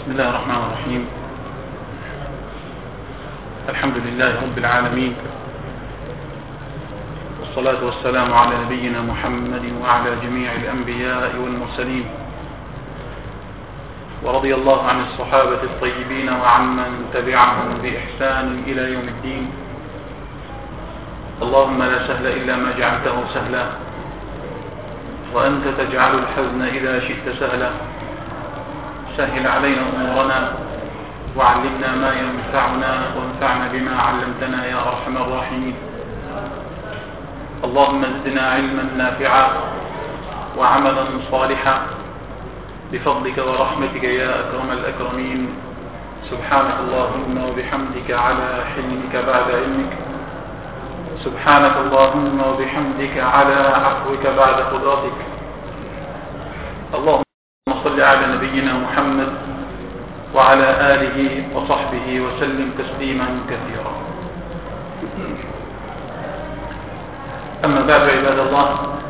بسم الله الرحمن الرحيم. الحمد لله رب العالمين، والصلاة والسلام على نبينا محمد وعلى جميع الأنبياء والمرسلين، ورضي الله عن الصحابة الطيبين وعمن تبعهم بإحسان إلى يوم الدين. اللهم لا سهل إلا ما جعلته سهلا، وأنت تجعل الحزن إذا شئت سهلا. سهل علينا أمورنا وعلمنا ما ينفعنا وانفعنا بما علمتنا يا أرحم الراحمين. اللهم زدنا علما نافعا وعملا صالحا بفضلك ورحمتك يا أكرم الأكرمين. سبحانك اللهم وبحمدك على حلمك بعد علمك، سبحانك اللهم وبحمدك على عفوك بعد قدرتك. اللهم صل على نبينا محمد وعلى آله وصحبه وسلم تسليما كثيرا. أما بعد عباد الله،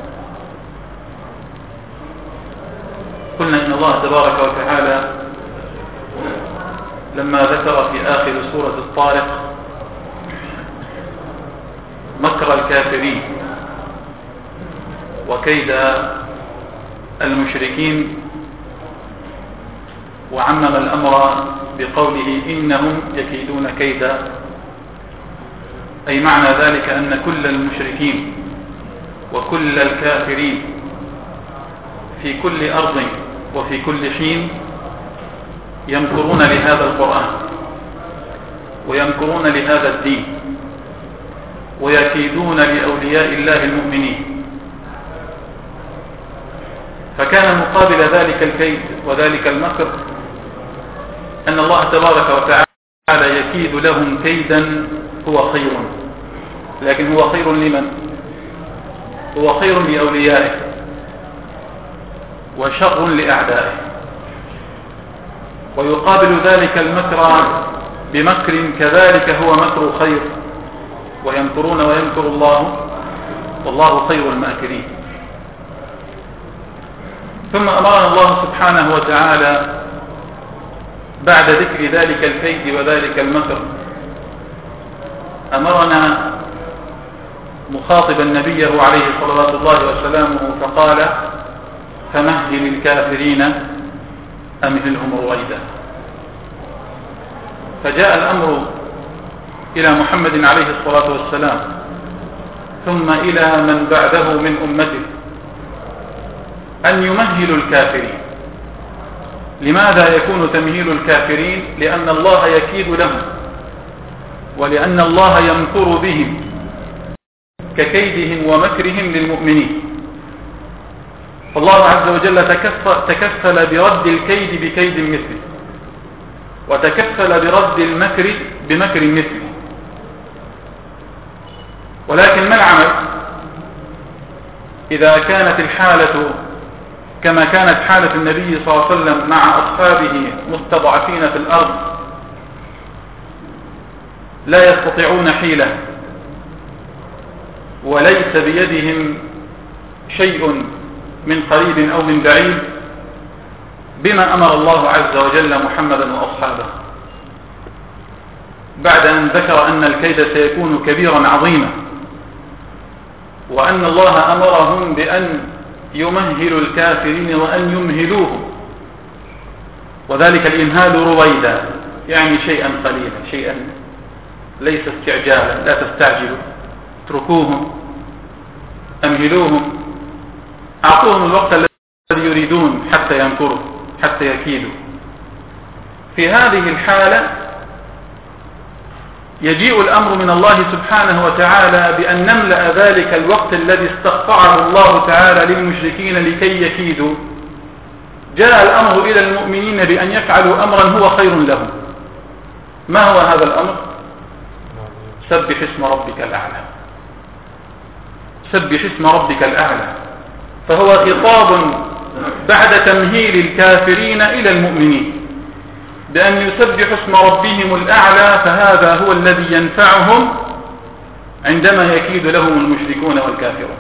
قلنا إن الله تبارك وتعالى لما ذكر في آخر سورة الطارق مكر الكافرين وكيد المشركين، وعمم الأمر بقوله إنهم يكيدون كيدا، أي معنى ذلك أن كل المشركين وكل الكافرين في كل أرض وفي كل حين يمكرون لهذا القرآن ويمكرون لهذا الدين ويكيدون لأولياء الله المؤمنين. فكان مقابل ذلك الكيد وذلك المكر أن الله تبارك وتعالى يكيد لهم كيدا هو خير، لكن هو خير لمن؟ هو خير لأوليائه وشر لأعدائه. ويقابل ذلك المكر بمكر كذلك هو مكر خير، ويمكرون ويمكر الله والله خير الماكرين. ثم أمرنا الله سبحانه وتعالى بعد ذكر ذلك الكيد وذلك المكر، أمرنا مخاطبا نبيه عليه صلوات الله وسلامه فقال: فمهل الكافرين أمهلهم رويدا. فجاء الأمر إلى محمد عليه الصلاة والسلام ثم إلى من بعده من أمته أن يمهلوا الكافرين. لماذا يكون تمهيل الكافرين؟ لأن الله يكيد لهم ولأن الله يمكر بهم ككيدهم ومكرهم للمؤمنين. فالله عز وجل تكفل برد الكيد بكيد مثله، وتكفل برد المكر بمكر مثله. ولكن ما العمل إذا كانت الحالة كما كانت حالة النبي صلى الله عليه وسلم مع أصحابه مستضعفين في الأرض لا يستطيعون حيلة وليس بيدهم شيء من قريب أو من بعيد؟ بما أمر الله عز وجل محمدا وأصحابه بعد أن ذكر أن الكيد سيكون كبيرا عظيما، وأن الله أمرهم بأن يمهلوا الكافرين وأن يمهلوهم، وذلك الإمهال رويدا، يعني شيئا قليلا، شيئا ليس استعجالا، لا تستعجلوا، اتركوهم، أمهلوهم، أعطوهم الوقت الذي يريدون حتى ينكروا حتى يكيدوا. في هذه الحالة يجيء الأمر من الله سبحانه وتعالى بأن نملأ ذلك الوقت الذي استقطعه الله تعالى للمشركين لكي يكيدوا. جاء الأمر إلى المؤمنين بأن يفعلوا أمرا هو خير لهم. ما هو هذا الأمر؟ سبح اسم ربك الأعلى. سبح اسم ربك الأعلى. فهو خطاب بعد تمهيل الكافرين إلى المؤمنين بأن يسبحوا اسم ربهم الأعلى، فهذا هو الذي ينفعهم عندما يكيد لهم المشركون والكافرون.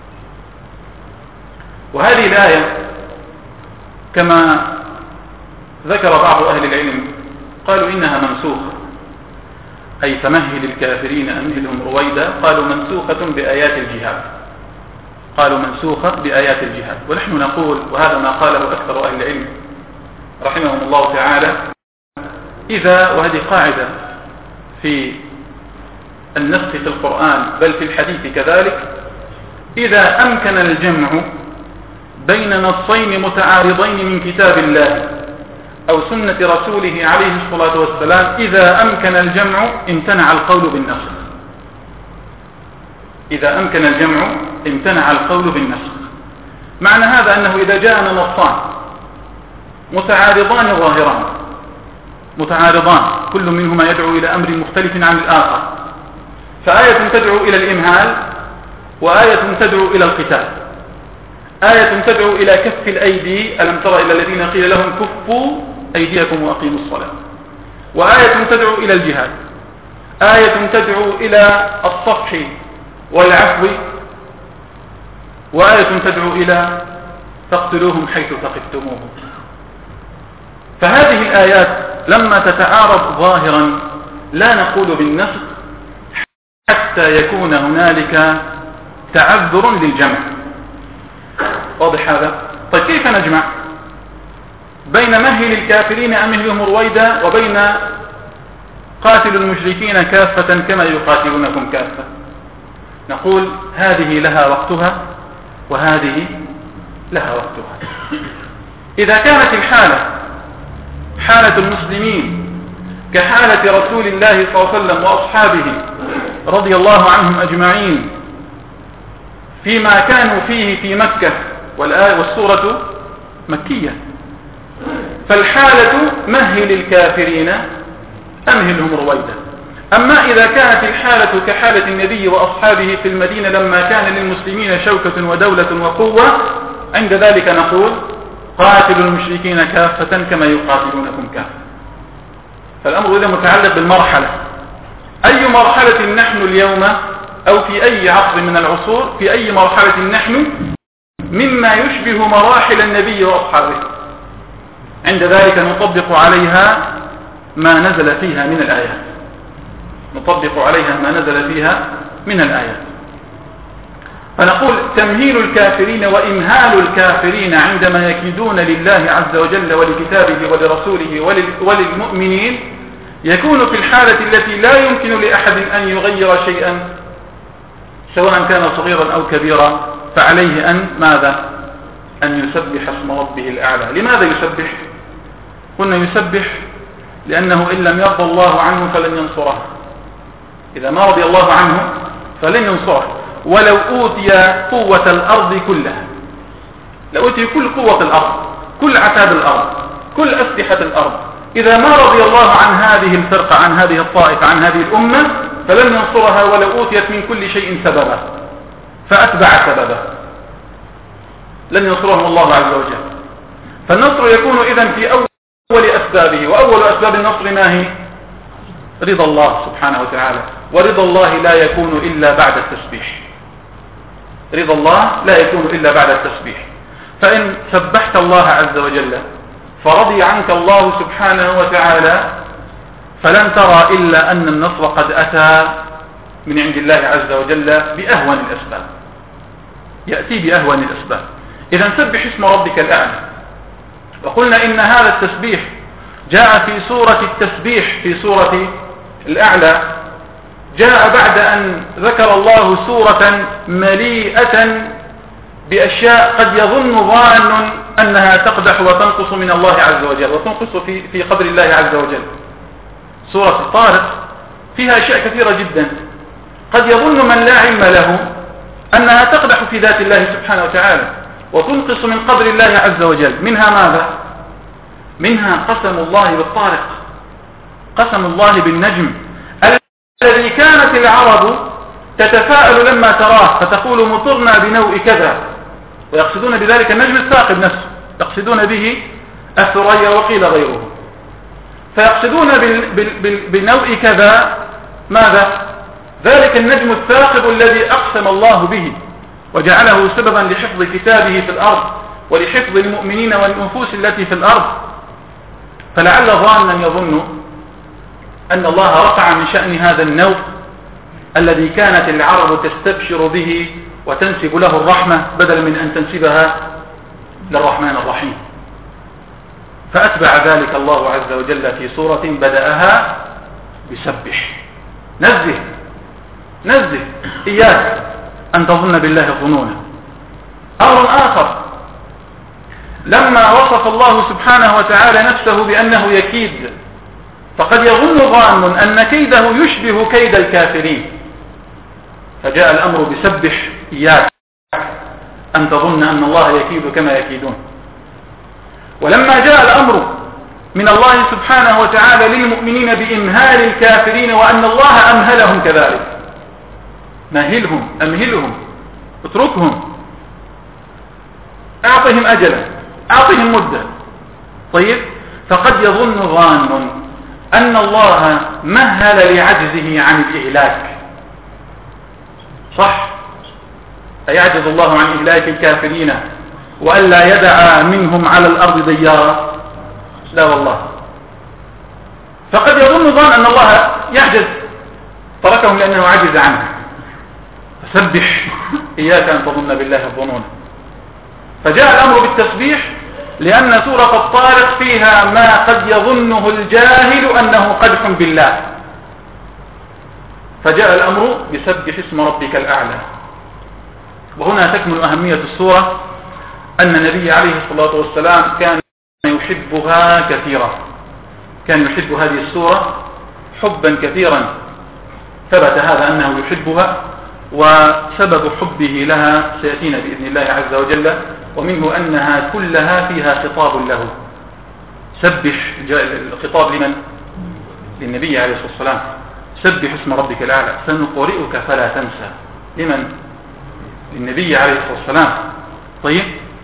وهذه الآية كما ذكر بعض أهل العلم قالوا إنها منسوخة، أي فمهل الكافرين أمهلهم رويدا، قالوا منسوخة بآيات الجهاد، قالوا منسوخة بآيات الجهاد. ونحن نقول، وهذا ما قاله أكثر أهل العلم رحمهم الله تعالى، إذا، وهذه قاعدة في النسخ في القرآن بل في الحديث كذلك، إذا أمكن الجمع بين نصين متعارضين من كتاب الله أو سنة رسوله عليه الصلاة والسلام، إذا أمكن الجمع امتنع القول بالنسخ. إذا أمكن الجمع امتنع القول بالنسخ. معنى هذا أنه إذا جاءنا نصان متعارضان ظاهران، متعارضان كل منهما يدعو إلى أمر مختلف عن الآخر، فآية تدعو إلى الإمهال وآية تدعو إلى القتال، آية تدعو إلى كف الأيدي، ألم تر إلى الذين قيل لهم كفوا أيديكم وأقيموا الصلاة، وآية تدعو إلى الجهاد، آية تدعو إلى الصفح والعفو، وآية تدعو إلى تقتلوهم حيث ثقفتموهم. فهذه الآيات لما تتعارض ظاهرا لا نقول بالنسخ حتى يكون هنالك تعذر للجمع. واضح هذا؟ طيب كيف نجمع بين مهل الكافرين أمهلهم رويدا وبين قاتل المشركين كافة كما يقاتلونكم كافة؟ نقول هذه لها وقتها وهذه لها وقتها. إذا كانت الحالة حالة المسلمين كحالة رسول الله صلى الله عليه وسلم وأصحابه رضي الله عنهم أجمعين فيما كانوا فيه في مكة، والسورة مكية، فالحالة مهل الكافرين أمهلهم رويدا. أما إذا كانت الحالة كحالة النبي وأصحابه في المدينة لما كان للمسلمين شوكة ودولة وقوة، عند ذلك نقول قاتلوا المشركين كافة كما يقاتلونكم كافة. فالأمر إذا متعلق بالمرحلة، أي مرحلة نحن اليوم أو في أي عصر من العصور، في أي مرحلة نحن مما يشبه مراحل النبي وأصحابه، عند ذلك نطبق عليها ما نزل فيها من الآيات، نطبق عليها ما نزل فيها من الآيات. فنقول تمهيل الكافرين وإمهال الكافرين عندما يكيدون لله عز وجل ولكتابه ولرسوله وللمؤمنين يكون في الحالة التي لا يمكن لأحد أن يغير شيئا سواء كان صغيرا أو كبيرا، فعليه أن ماذا؟ أن يسبح اسم ربه الأعلى. لماذا يسبح؟ قلنا يسبح لأنه إن لم يرضى الله عنه فلن ينصره، إذا ما رضي الله عنه فلن ينصره. ولو أوتي قوة الأرض كلها، لو أوتي كل قوة الأرض، كل عتاد الأرض، كل أسلحة الأرض، إذا ما رضي الله عن هذه الفرقة، عن هذه الطائفة، عن هذه الأمة، فلن ينصرها ولو أوتيت من كل شيء سببا فأتبع سببا، لن ينصرهم الله عز وجل. فالنصر يكون إذن في أول أسبابه، وأول أسباب النصر ما هي؟ رضا الله سبحانه وتعالى، ورضا الله لا يكون إلا بعد التسبيح، رضا الله لا يكون إلا بعد التسبيح. فإن سبحت الله عز وجل فرضي عنك الله سبحانه وتعالى فلن ترى إلا أن النصر قد أتى من عند الله عز وجل بأهون الأسباب، يأتي بأهون الأسباب. إذا سبح اسم ربك الأعلى. وقلنا إن هذا التسبيح جاء في سورة التسبيح، في سورة الأعلى، جاء بعد أن ذكر الله سورة مليئة بأشياء قد يظن ظان أنها تقدح وتنقص من الله عز وجل وتنقص في قدر الله عز وجل. سورة الطارق فيها أشياء كثيرة جدا قد يظن من لا علم له أنها تقدح في ذات الله سبحانه وتعالى وتنقص من قدر الله عز وجل. منها ماذا؟ منها قسم الله بالطارق، قسم الله بالنجم الذي كانت العرب تتفاءل لما تراه فتقول مطرنا بنوء كذا، ويقصدون بذلك النجم الثاقب نفسه، يقصدون به الثريا وقيل غيره، فيقصدون بنوء كذا ماذا؟ ذلك النجم الثاقب الذي أقسم الله به وجعله سببا لحفظ كتابه في الأرض ولحفظ المؤمنين والنفوس التي في الأرض. فلعل ظانا يظن أن الله رفع من شأن هذا النوع الذي كانت العرب تستبشر به وتنسب له الرحمة بدلا من أن تنسبها للرحمن الرحيم، فأتبع ذلك الله عز وجل في سورة بدأها بسبح. نزه إياك أن تظن بالله الظنون. أمر آخر، لما وصف الله سبحانه وتعالى نفسه بأنه يكيد، فقد يظن ظان أن كيده يشبه كيد الكافرين، فجاء الأمر بسبح إياك أن تظن أن الله يكيد كما يكيدون. ولما جاء الأمر من الله سبحانه وتعالى للمؤمنين بإمهال الكافرين وأن الله أمهلهم كذلك، مهلهم أمهلهم اتركهم، أعطهم أجلا، أعطهم مدة. طيب، فقد يظن ظان أن الله مهل لعجزه عن الإهلاك. صح؟ أيعجز الله عن إهلاك الكافرين وألا يدع منهم على الأرض ديارا؟ لا والله. فقد يظن ظان أن الله يعجز تركهم لأنه عجز عنه، فسبح إياك أن تظن بالله الظنون. فجاء الأمر بالتسبيح لأن سورة الطارق فيها ما قد يظنه الجاهل أنه قدح بالله، فجاء الأمر بسبح اسم ربك الأعلى. وهنا تكمن أهمية السورة، أن النبي عليه الصلاة والسلام كان يحبها كثيرا، كان يحب هذه السورة حبا كثيرا، ثبت هذا أنه يحبها، وسبب حبه لها سيأتينا بإذن الله عز وجل، ومنه أنها كلها فيها خطاب له. سبح، الخطاب لمن؟ للنبي عليه الصلاة والسلام. سبح اسم ربك الأعلى سنقرئك فلا تنسى. لمن؟ للنبي عليه الصلاة والسلام. طيب،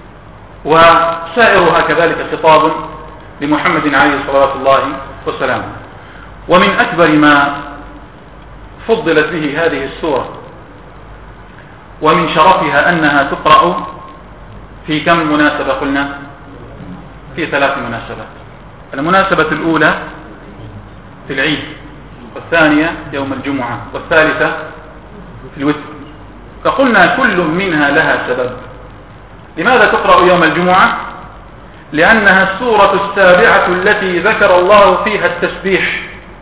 وسائرها كذلك خطاب لمحمد عليه الصلاة والسلام. ومن أكبر ما فضلت به هذه السورة ومن شرفها أنها تقرأ في كم مناسبة؟ قلنا في 3 مناسبات. المناسبة الأولى في العيد، والثانية يوم الجمعة، والثالثة في الوتر. فقلنا كل منها لها سبب. لماذا تقرأ يوم الجمعة؟ لأنها السورة السابعة التي ذكر الله فيها التسبيح.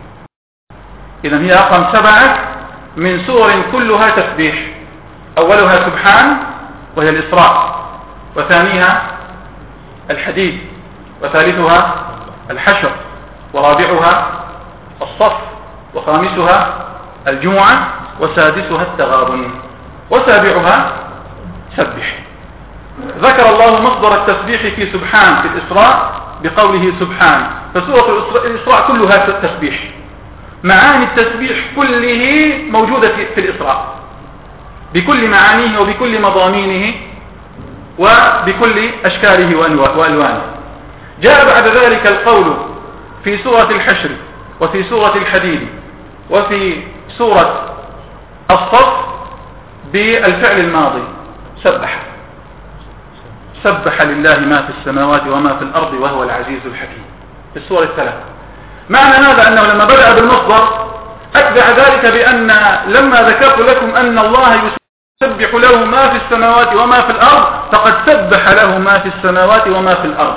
إذن هي رقم 7 من سور كلها تسبيح. أولها سبحان وهي الإسراء، وثانيها الحديد، وثالثها الحشر، ورابعها الصف، وخامسها الجمعة، وسادسها التغابن، وسابعها سبح. ذكر الله مصدر التسبيح في سبحان في الإسراء بقوله سبحان، فسورة الإسراء كلها تسبيح. معاني التسبيح كله موجودة في الإسراء بكل معانيه وبكل مضامينه وبكل أشكاله وألوانه. جاء بعد ذلك القول في سورة الحشر وفي سورة الحديد وفي سورة الصف بالفعل الماضي سبح لله ما في السماوات وما في الأرض وهو العزيز الحكيم في السورة 3. معنى هذا أنه لما بدأ بالمصدر أتبع ذلك بأن لما ذكرت لكم أن الله يسبح له ما في السماوات وما في الأرض، فقد سبح له ما في السماوات وما في الأرض.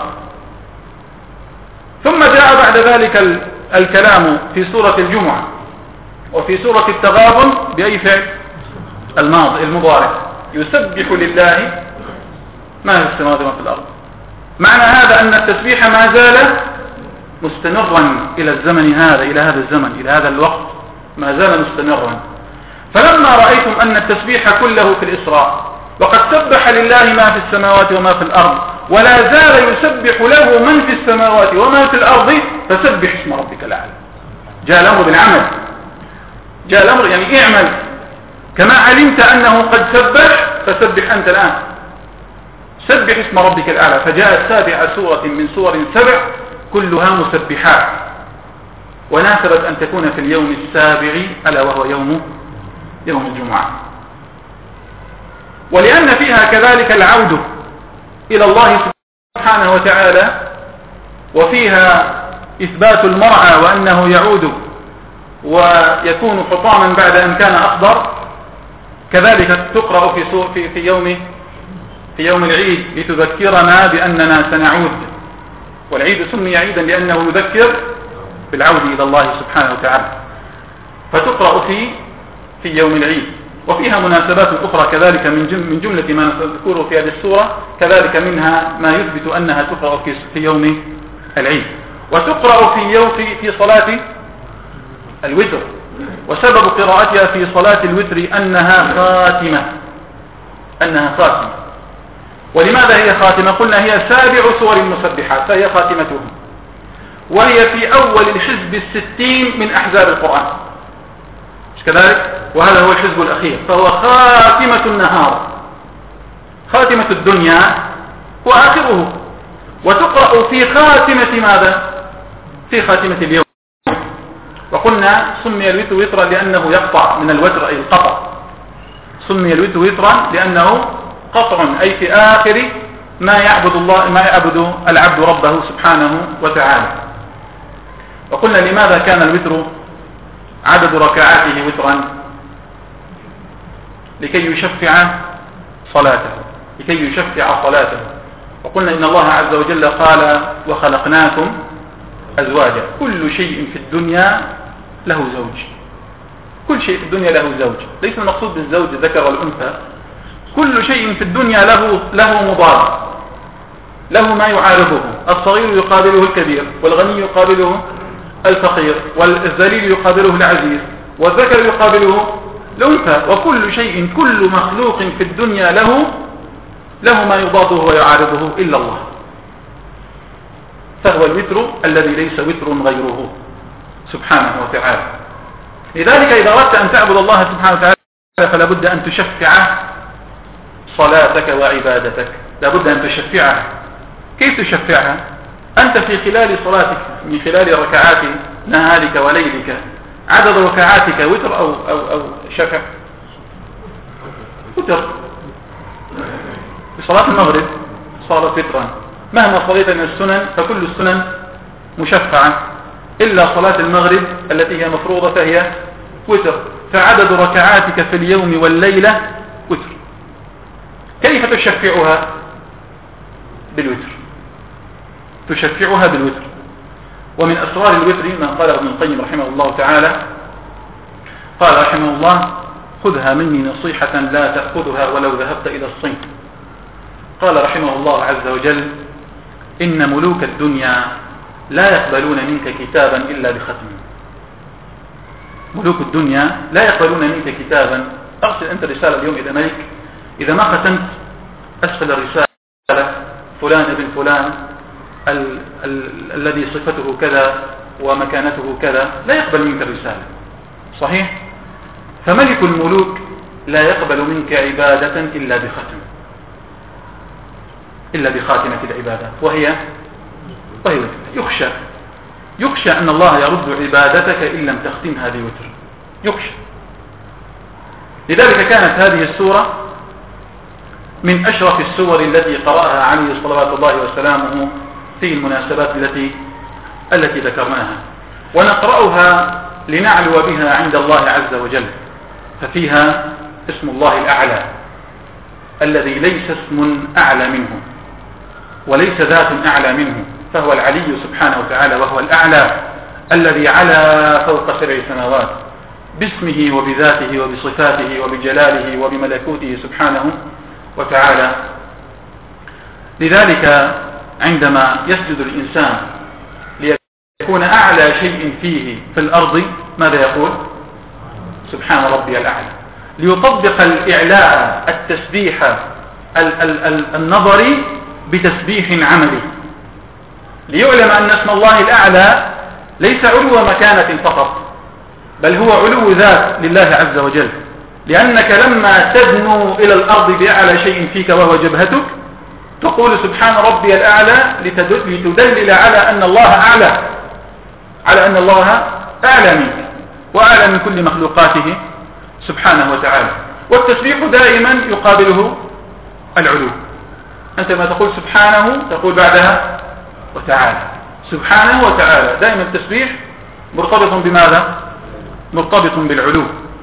ثم جاء بعد ذلك الكلام في سورة الجمعة وفي سورة التغابن بأي فعل؟ الماضي المضارع، يسبح لله ما في السماوات وما في الأرض. معنى هذا أن التسبيح ما زال مستمرا إلى الزمن هذا، إلى هذا الزمن، إلى هذا الوقت ما زال مستمرا. فلما رأيتم أن التسبيح كله في الإسراء وقد سبح لله ما في السماوات وما في الأرض ولا زال يسبح له من في السماوات وما في الأرض، فسبح اسم ربك الأعلى. جاء الأمر بالعمل، جاء الأمر يعني اعمل كما علمت أنه قد سبح، فسبح أنت الآن، سبح اسم ربك الأعلى. فجاءت 7 سورة من سور 7 كلها مسبحات، وناسبت أن تكون في اليوم 7 ألا وهو يوم الجمعة. ولأن فيها كذلك العودة إلى الله سبحانه وتعالى، وفيها إثبات المرعى وأنه يعود ويكون حطاما بعد أن كان أخضر، كذلك تقرأ في يوم العيد لتذكرنا بأننا سنعود، والعيد سمي عيدا لأنه يذكر بالعودة إلى الله سبحانه وتعالى، فتقرأ في يوم العيد. وفيها مناسبات أخرى كذلك من جملة ما نذكره في هذه السورة، كذلك منها ما يثبت أنها تقرأ في يوم العيد، وتقرأ في صلاة الوتر. وسبب قراءتها في صلاة الوتر أنها خاتمة. ولماذا هي خاتمة؟ قلنا هي 7 سور المسبحات، فهي خاتمتها، وهي في أول الحزب 60 من أحزاب القرآن، مش كذلك؟ وهذا هو الحزب الأخير، فهو خاتمة النهار، خاتمة الدنيا وآخره. وتقرأ في خاتمة ماذا؟ في خاتمة اليوم. وقلنا سمي الوتر وترا لأنه يقطع من الوتر، أي القطع. سمي الوتر وترا لأنه قطع، أي في آخر ما يعبد العبد ربه سبحانه وتعالى. وقلنا لماذا كان الوتر عدد ركعاته وترا؟ لكي يشفع صلاته. وقلنا إن الله عز وجل قال وخلقناكم أزواجا. كل شيء في الدنيا له زوج، كل شيء في الدنيا له زوج، ليس المقصود بالزوج الذكر والأنثى. كل شيء في الدنيا له مضاد، له ما يعارضه، الصغير يقابله الكبير، والغني يقابله الفقير، والذليل يقابله العزيز، والذكر يقابله الأنثى. وكل شيء، كل مخلوق في الدنيا له ما يضاده ويعارضه إلا الله، فهو الوتر الذي ليس وتر غيره سبحانه وتعالى. لذلك إذا أردت أن تعبد الله سبحانه وتعالى فلا بد أن تشفع صلاتك وعبادتك، لا بد أن تشفعها. كيف تشفعها؟ أنت في خلال صلاتك، من خلال ركعات نهارك وليلك، عدد ركعاتك وتر أو شفع؟ وتر. بصلاة المغرب صارت وترا، مهما صليت من السنن فكل السنن مشفعة، إلا صلاة المغرب التي هي مفروضة فهي وتر. فعدد ركعاتك في اليوم والليلة وتر. كيف تشفعها؟ بالوتر. تشفعها بالوتر. ومن أسرار الوتر ما قاله ابن القيم رحمه الله تعالى، قال رحمه الله: خذها مني نصيحة لا تأخذها ولو ذهبت إلى الصين. قال رحمه الله عز وجل: إن ملوك الدنيا لا يقبلون منك كتابا إلا بختم. ملوك الدنيا لا يقبلون منك كتابا. أرسل أنت رسالة اليوم إلى ملك، إذا ما ختمت أسفل الرسالة فلان ابن فلان الذي صفته كذا ومكانته كذا، لا يقبل منك الرسالة. صحيح؟ فملك الملوك لا يقبل منك عبادة إلا بختم، إلا بخاتمة العبادة، وهي يخشى أن الله يرد عبادتك إن لم تختمها بوتر، يخشى. لذلك كانت هذه السورة من أشرف السور التي قرأها عليه صلوات الله وسلامه في المناسبات التي ذكرناها، ونقرأها لنعلو بها عند الله عز وجل. ففيها اسم الله الأعلى الذي ليس اسم أعلى منه وليس ذات أعلى منه، فهو العلي سبحانه وتعالى، وهو الأعلى الذي علا فوق 7 سماوات باسمه وبذاته وبصفاته وبجلاله وبملكوته سبحانه وتعالى. لذلك عندما يسجد الإنسان ليكون أعلى شيء فيه في الأرض ماذا يقول؟ سبحان ربي الأعلى، ليطبق الإعلاء التسبيح النظري بتسبيح عملي، ليعلم أن اسم الله الأعلى ليس علو مكانة فقط، بل هو علو ذات لله عز وجل. لأنك لما تدنو إلى الأرض بأعلى شيء فيك وهو جبهتك تقول سبحان ربي الأعلى لتدلل على أن الله أعلى، على أن الله أعلى منك وأعلى من كل مخلوقاته سبحانه وتعالى. والتسبيح دائما يقابله العلو. أنت ما تقول سبحانه تقول بعدها وتعالى، سبحانه وتعالى. دائما التسبيح مرتبط بماذا؟ مرتبط بالعلو.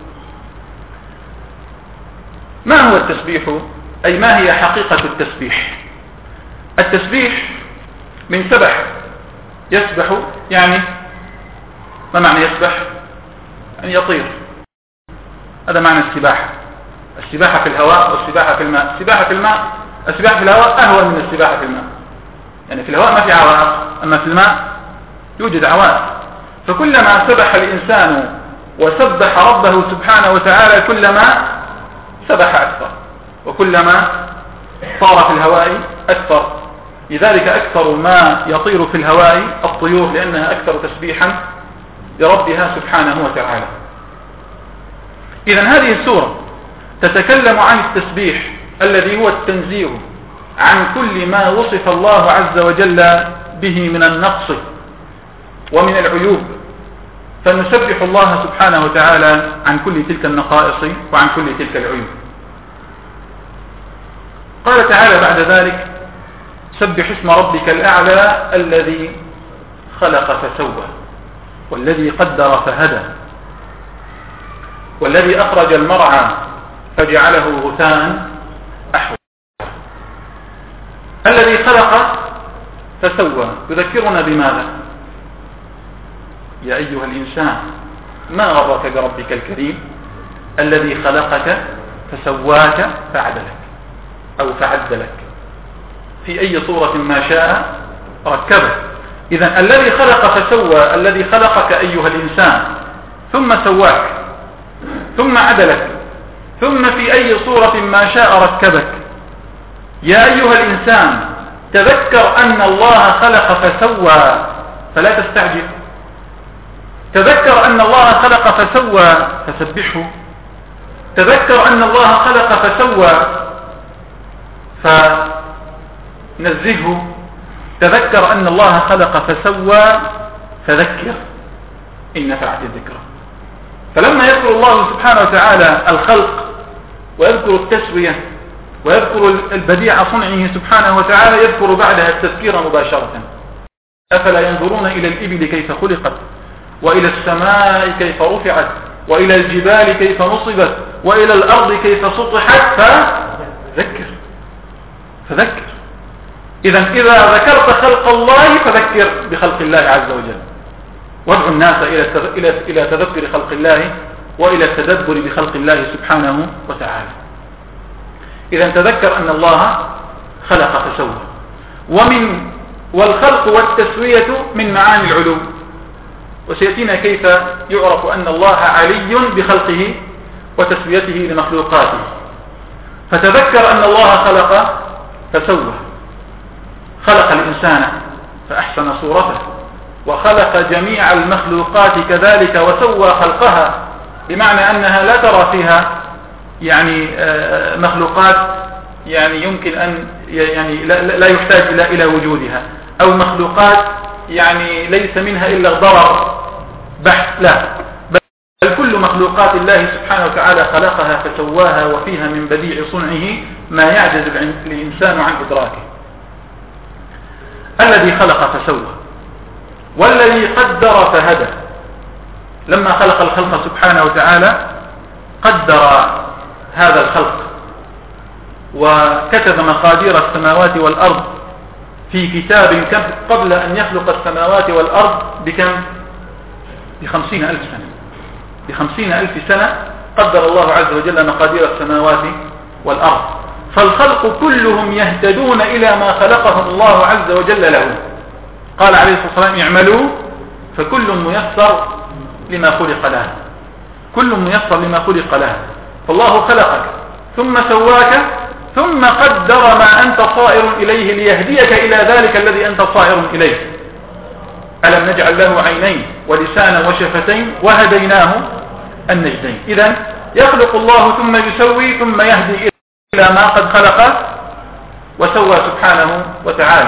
ما هو التسبيح؟ أي ما هي حقيقة التسبيح؟ التسبيح من سبح، يسبح يعني ما معنى يسبح؟ يعني يطير. هذا معنى السباحة. السباحة في الهواء والسباحة في الماء. السباحة في الماء، السباحة في الهواء أهون من السباحة في الماء. يعني في الهواء ما في عوائق، أما في الماء يوجد عوائق. فكلما سبح الإنسان وسبح ربه سبحانه وتعالى كلما سبح أكثر، وكلما طار في الهواء أكثر. لذلك أكثر ما يطير في الهواء الطيور، لأنها أكثر تسبيحا لربها سبحانه وتعالى. إذن هذه السورة تتكلم عن التسبيح الذي هو التنزيه عن كل ما وصف الله عز وجل به من النقص ومن العيوب، فنسبح الله سبحانه وتعالى عن كل تلك النقائص وعن كل تلك العيوب. قال تعالى بعد ذلك: سبح اسم ربك الأعلى الذي خلق فسوى والذي قدر فهدى والذي أخرج المرعى فجعله غثاء أحوى. الذي خلق فسوى يذكرنا بماذا؟ يا أيها الإنسان ما غرك بربك الكريم الذي خلقك فسواك فعدلك أو فعدلك في أي صورة ما شاء ركبك. إذن الذي خلق فسوى، الذي خلقك أيها الإنسان ثم سواك ثم عدلك ثم في أي صورة ما شاء ركبك. يا أيها الإنسان تذكر أن الله خلق فسوى فلا تستعجل. تذكر أن الله خلق فسوى فسبحه. تذكر أن الله خلق فسوى فنزهه. تذكر أن الله خلق فسوى فذكر إن نفعت الذكرى. فلما يذكر الله سبحانه وتعالى الخلق ويذكر التسوية ويذكر البديع صنعه سبحانه وتعالى، يذكر بعدها التذكير مباشرة. أفلا ينظرون إلى الإبل كيف خلقت وإلى السماء كيف رفعت وإلى الجبال كيف نصبت وإلى الأرض كيف سطحت فذكر. إذا ذكرت خلق الله فذكر بخلق الله عز وجل، وادعو الناس إلى تذكر خلق الله وإلى التدبر بخلق الله سبحانه وتعالى. إذا تذكر أن الله خلق فسوى. والخلق والتسوية من معاني العلو، وسيأتينا كيف يعرف أن الله علي بخلقه وتسويته لمخلوقاته. فتذكر أن الله خلق فسوى، خلق الإنسان فأحسن صورته، وخلق جميع المخلوقات كذلك وسوى خلقها، بمعنى أنها لا ترى فيها يعني مخلوقات يعني يمكن أن يعني لا يحتاج إلى وجودها، أو مخلوقات يعني ليس منها إلا الضرر بحث، لا، بل كل مخلوقات الله سبحانه وتعالى خلقها فسواها، وفيها من بديع صنعه ما يعجز الإنسان عن إدراكه. الذي خلق فسوى والذي قدر فهدى. لما خلق الخلق سبحانه وتعالى قدر هذا الخلق وكتب مقادير السماوات والأرض في كتاب قبل أن يخلق السماوات والأرض بكم؟ ب50,000 سنة. ب50,000 سنة قدر الله عز وجل مقادير السماوات والأرض. فالخلق كلهم يهتدون إلى ما خلقهم الله عز وجل له. قال عليه الصلاة والسلام: اعملوا فكل ميسر لما خلق له. كل ميسر لما خلق له. فالله خلقك ثم سواك ثم قدر ما أنت صائر إليه ليهديك إلى ذلك الذي أنت صائر إليه. ألم نجعل له عينين ولسانا وشفتين وهديناه النجدين. إذن يخلق الله ثم يسوي ثم يهدي إلى ما قد خلق وسوى سبحانه وتعالى.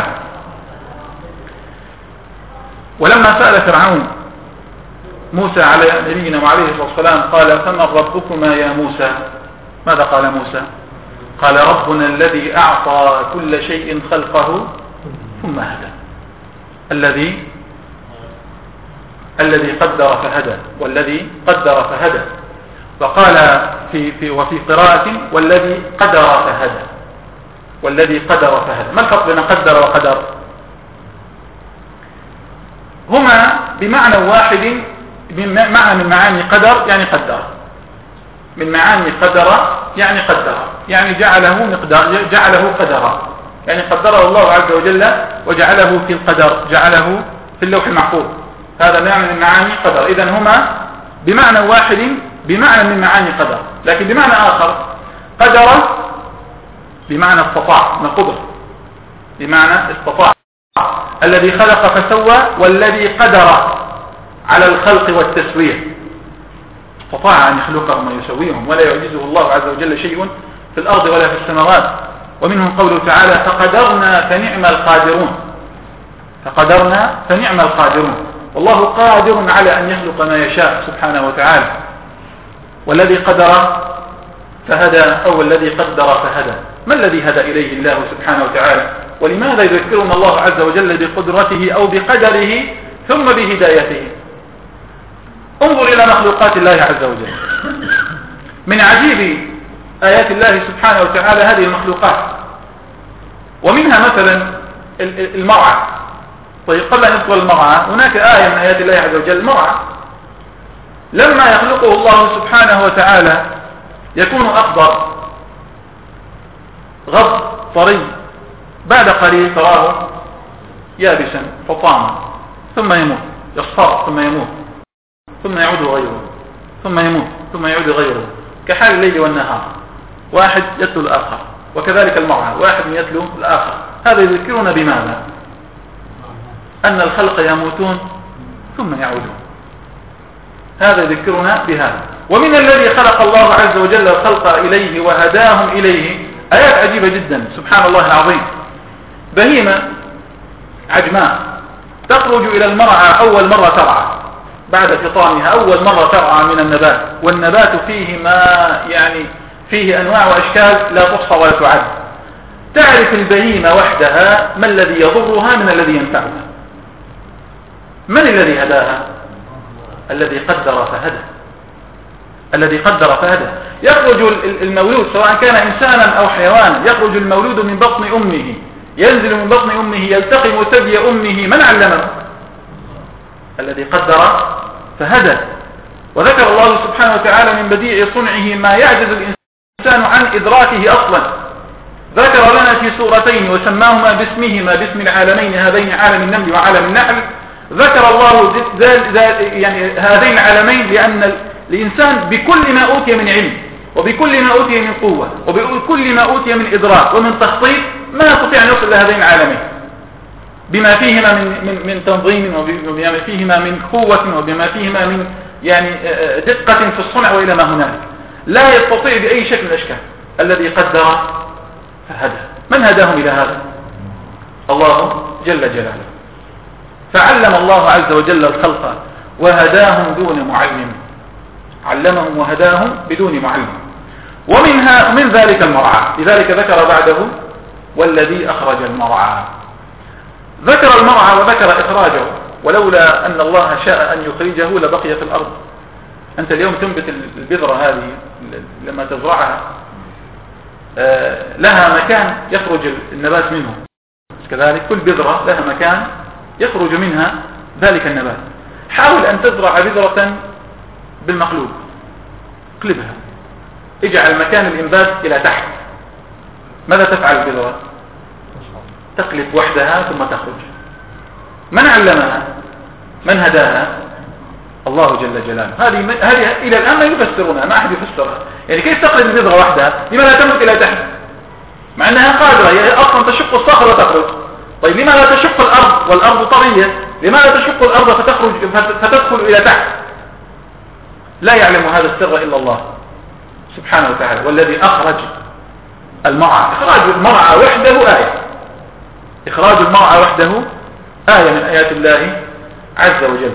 ولما سأل فرعون موسى على نبينا وعليه الصلاة والسلام قال: فمن ربكما يا موسى؟ ماذا قال موسى؟ قال: ربنا الذي أعطى كل شيء خلقه ثم هدى. الذي قدر فهدى، والذي قدر فهدى. وقال وفي قراءة والذي قدر فهدى، والذي قدر فهدى. ما الفرق بين قدر وقدر؟ هما بمعنى واحد، معنى من معاني قدر يعني قدر، من معاني قدر يعني قدر، يعني جعله قدرا، يعني قدره الله عز وجل وجعله في القدر، جعله في اللوح المحفوظ. هذا معنى من معاني قدر. إذن هما بمعنى واحد، بمعنى من معاني قدر، لكن بمعنى آخر قدر بمعنى استطاع، من القدر بمعنى استطاع. الذي خلق فسوى، والذي قدر على الخلق والتسوية، استطاع أن يخلقهم ويسويهم، ولا يعجزه الله عز وجل شيء في الأرض ولا في السماوات. ومنهم قوله تعالى فقدرنا فنعم القادرون، فقدرنا فنعم القادرون. والله قادر على أن يخلق ما يشاء سبحانه وتعالى. والذي قدر فهدى، أو الذي قدر فهدى. ما الذي هدى إليه الله سبحانه وتعالى؟ ولماذا يذكرنا الله عز وجل بقدرته أو بقدره ثم بهدايته؟ انظر إلى مخلوقات الله عز وجل. من عجيب آيات الله سبحانه وتعالى هذه المخلوقات، ومنها مثلا المرعى. طيب قبل أن ندخل المرعى، هناك آية من آيات الله عز وجل المرعى. لما يخلقه الله سبحانه وتعالى يكون أخضر غض طري، بعد قليل تراه يابسا فطاما، ثم يموت، يصفر ثم يموت، ثم يعود غيره، ثم يموت، ثم يعود غيره، كحال الليل والنهار، واحد يتلو الآخر. وكذلك المرعى، واحد يتلو الآخر. هذا يذكرنا بماذا؟ أن الخلق يموتون ثم يعودون. هذا يذكرنا بهذا. ومن الذي خلق الله عز وجل الخلق إليه وهداهم إليه آيات عجيبة جدا سبحان الله العظيم. بهيمة عجماء تخرج إلى المرعى أول مرة ترعى بعد فطامها، أول مرة ترعى من النبات، والنبات فيه فيه أنواع وأشكال لا تحصى ولا تعد. تعرف البهيمة وحدها ما الذي يضرها من الذي ينفعها. من الذي هداها؟ الذي قدر فهدى، الذي قدر فهدى. يخرج المولود سواء كان إنسانا أو حيوانا، يخرج المولود من بطن أمه، ينزل من بطن أمه، يلتقم ثدي أمه. من علمه؟ الذي قدر فهدى. وذكر الله سبحانه وتعالى من بديع صنعه ما يعجز الإنسان عن إدراكه أصلا. ذكر لنا في سورتين وسماهما باسمهما، باسم العالمين هذين، عالم النمل وعالم النحل. ذكر الله هذين العالمين لأن الإنسان بكل ما أوتي من علم، وبكل ما أوتي من قوة، وبكل ما أوتي من إدراك ومن تخطيط، ما يستطيع أن يصل لهذين العالمين بما فيهما من تنظيم، وبما فيهما من قوة، وبما فيهما من دقة في الصنع وإلى ما هنالك. لا يستطيع بأي شكل من الأشكال. الذي قدر فهدى. من هداهم إلى هذا؟ الله جل جلاله. فعلم الله عز وجل الخلق وهداهم دون معلم، علمهم وهداهم بدون معلم. ومن ذلك المرعى. لذلك ذكر بعده والذي أخرج المرعى. ذكر المرعى وذكر إخراجه. ولولا أن الله شاء أن يخرجه لبقي في الأرض. أنت اليوم تنبت البذرة هذه لما تزرعها لها مكان يخرج النبات منه، كذلك كل بذرة لها مكان يخرج منها ذلك النبات. حاول أن تزرع بذرة بالمقلوب، اقلبها، اجعل مكان الإنبات إلى تحت. ماذا تفعل البذرة؟ تقلب وحدها ثم تخرج. من علمها؟ من هداها؟ الله جل جلاله. هذه إلى الآن ما يفسرونها، ما أحد يفسرها. كيف تقلب البذرة وحدها؟ لماذا لا تملك إلى تحت؟ مع أنها قادرة، هي أصلا تشق الصخرة وتخرج. طيب لماذا لا تشق الأرض والأرض طرية؟ لماذا تشق الأرض فتدخل إلى تحت؟ لا يعلم هذا السر إلا الله سبحانه وتعالى. والذي أخرج المرعى. إخراج المرعى وحده آية. إخراج المرعى وحده آية من آيات الله عز وجل.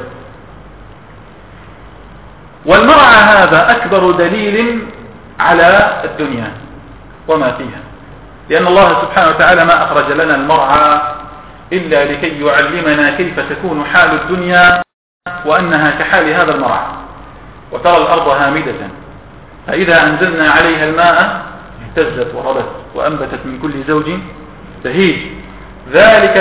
والمرعى هذا أكبر دليل على الدنيا وما فيها، لأن الله سبحانه وتعالى ما أخرج لنا المرعى إلا لكي يعلمنا كيف تكون حال الدنيا وأنها كحال هذا المرعى. وترى الأرض هامدة فإذا أنزلنا عليها الماء اهتزت وربت وأنبتت من كل زوج بهيج. ذلك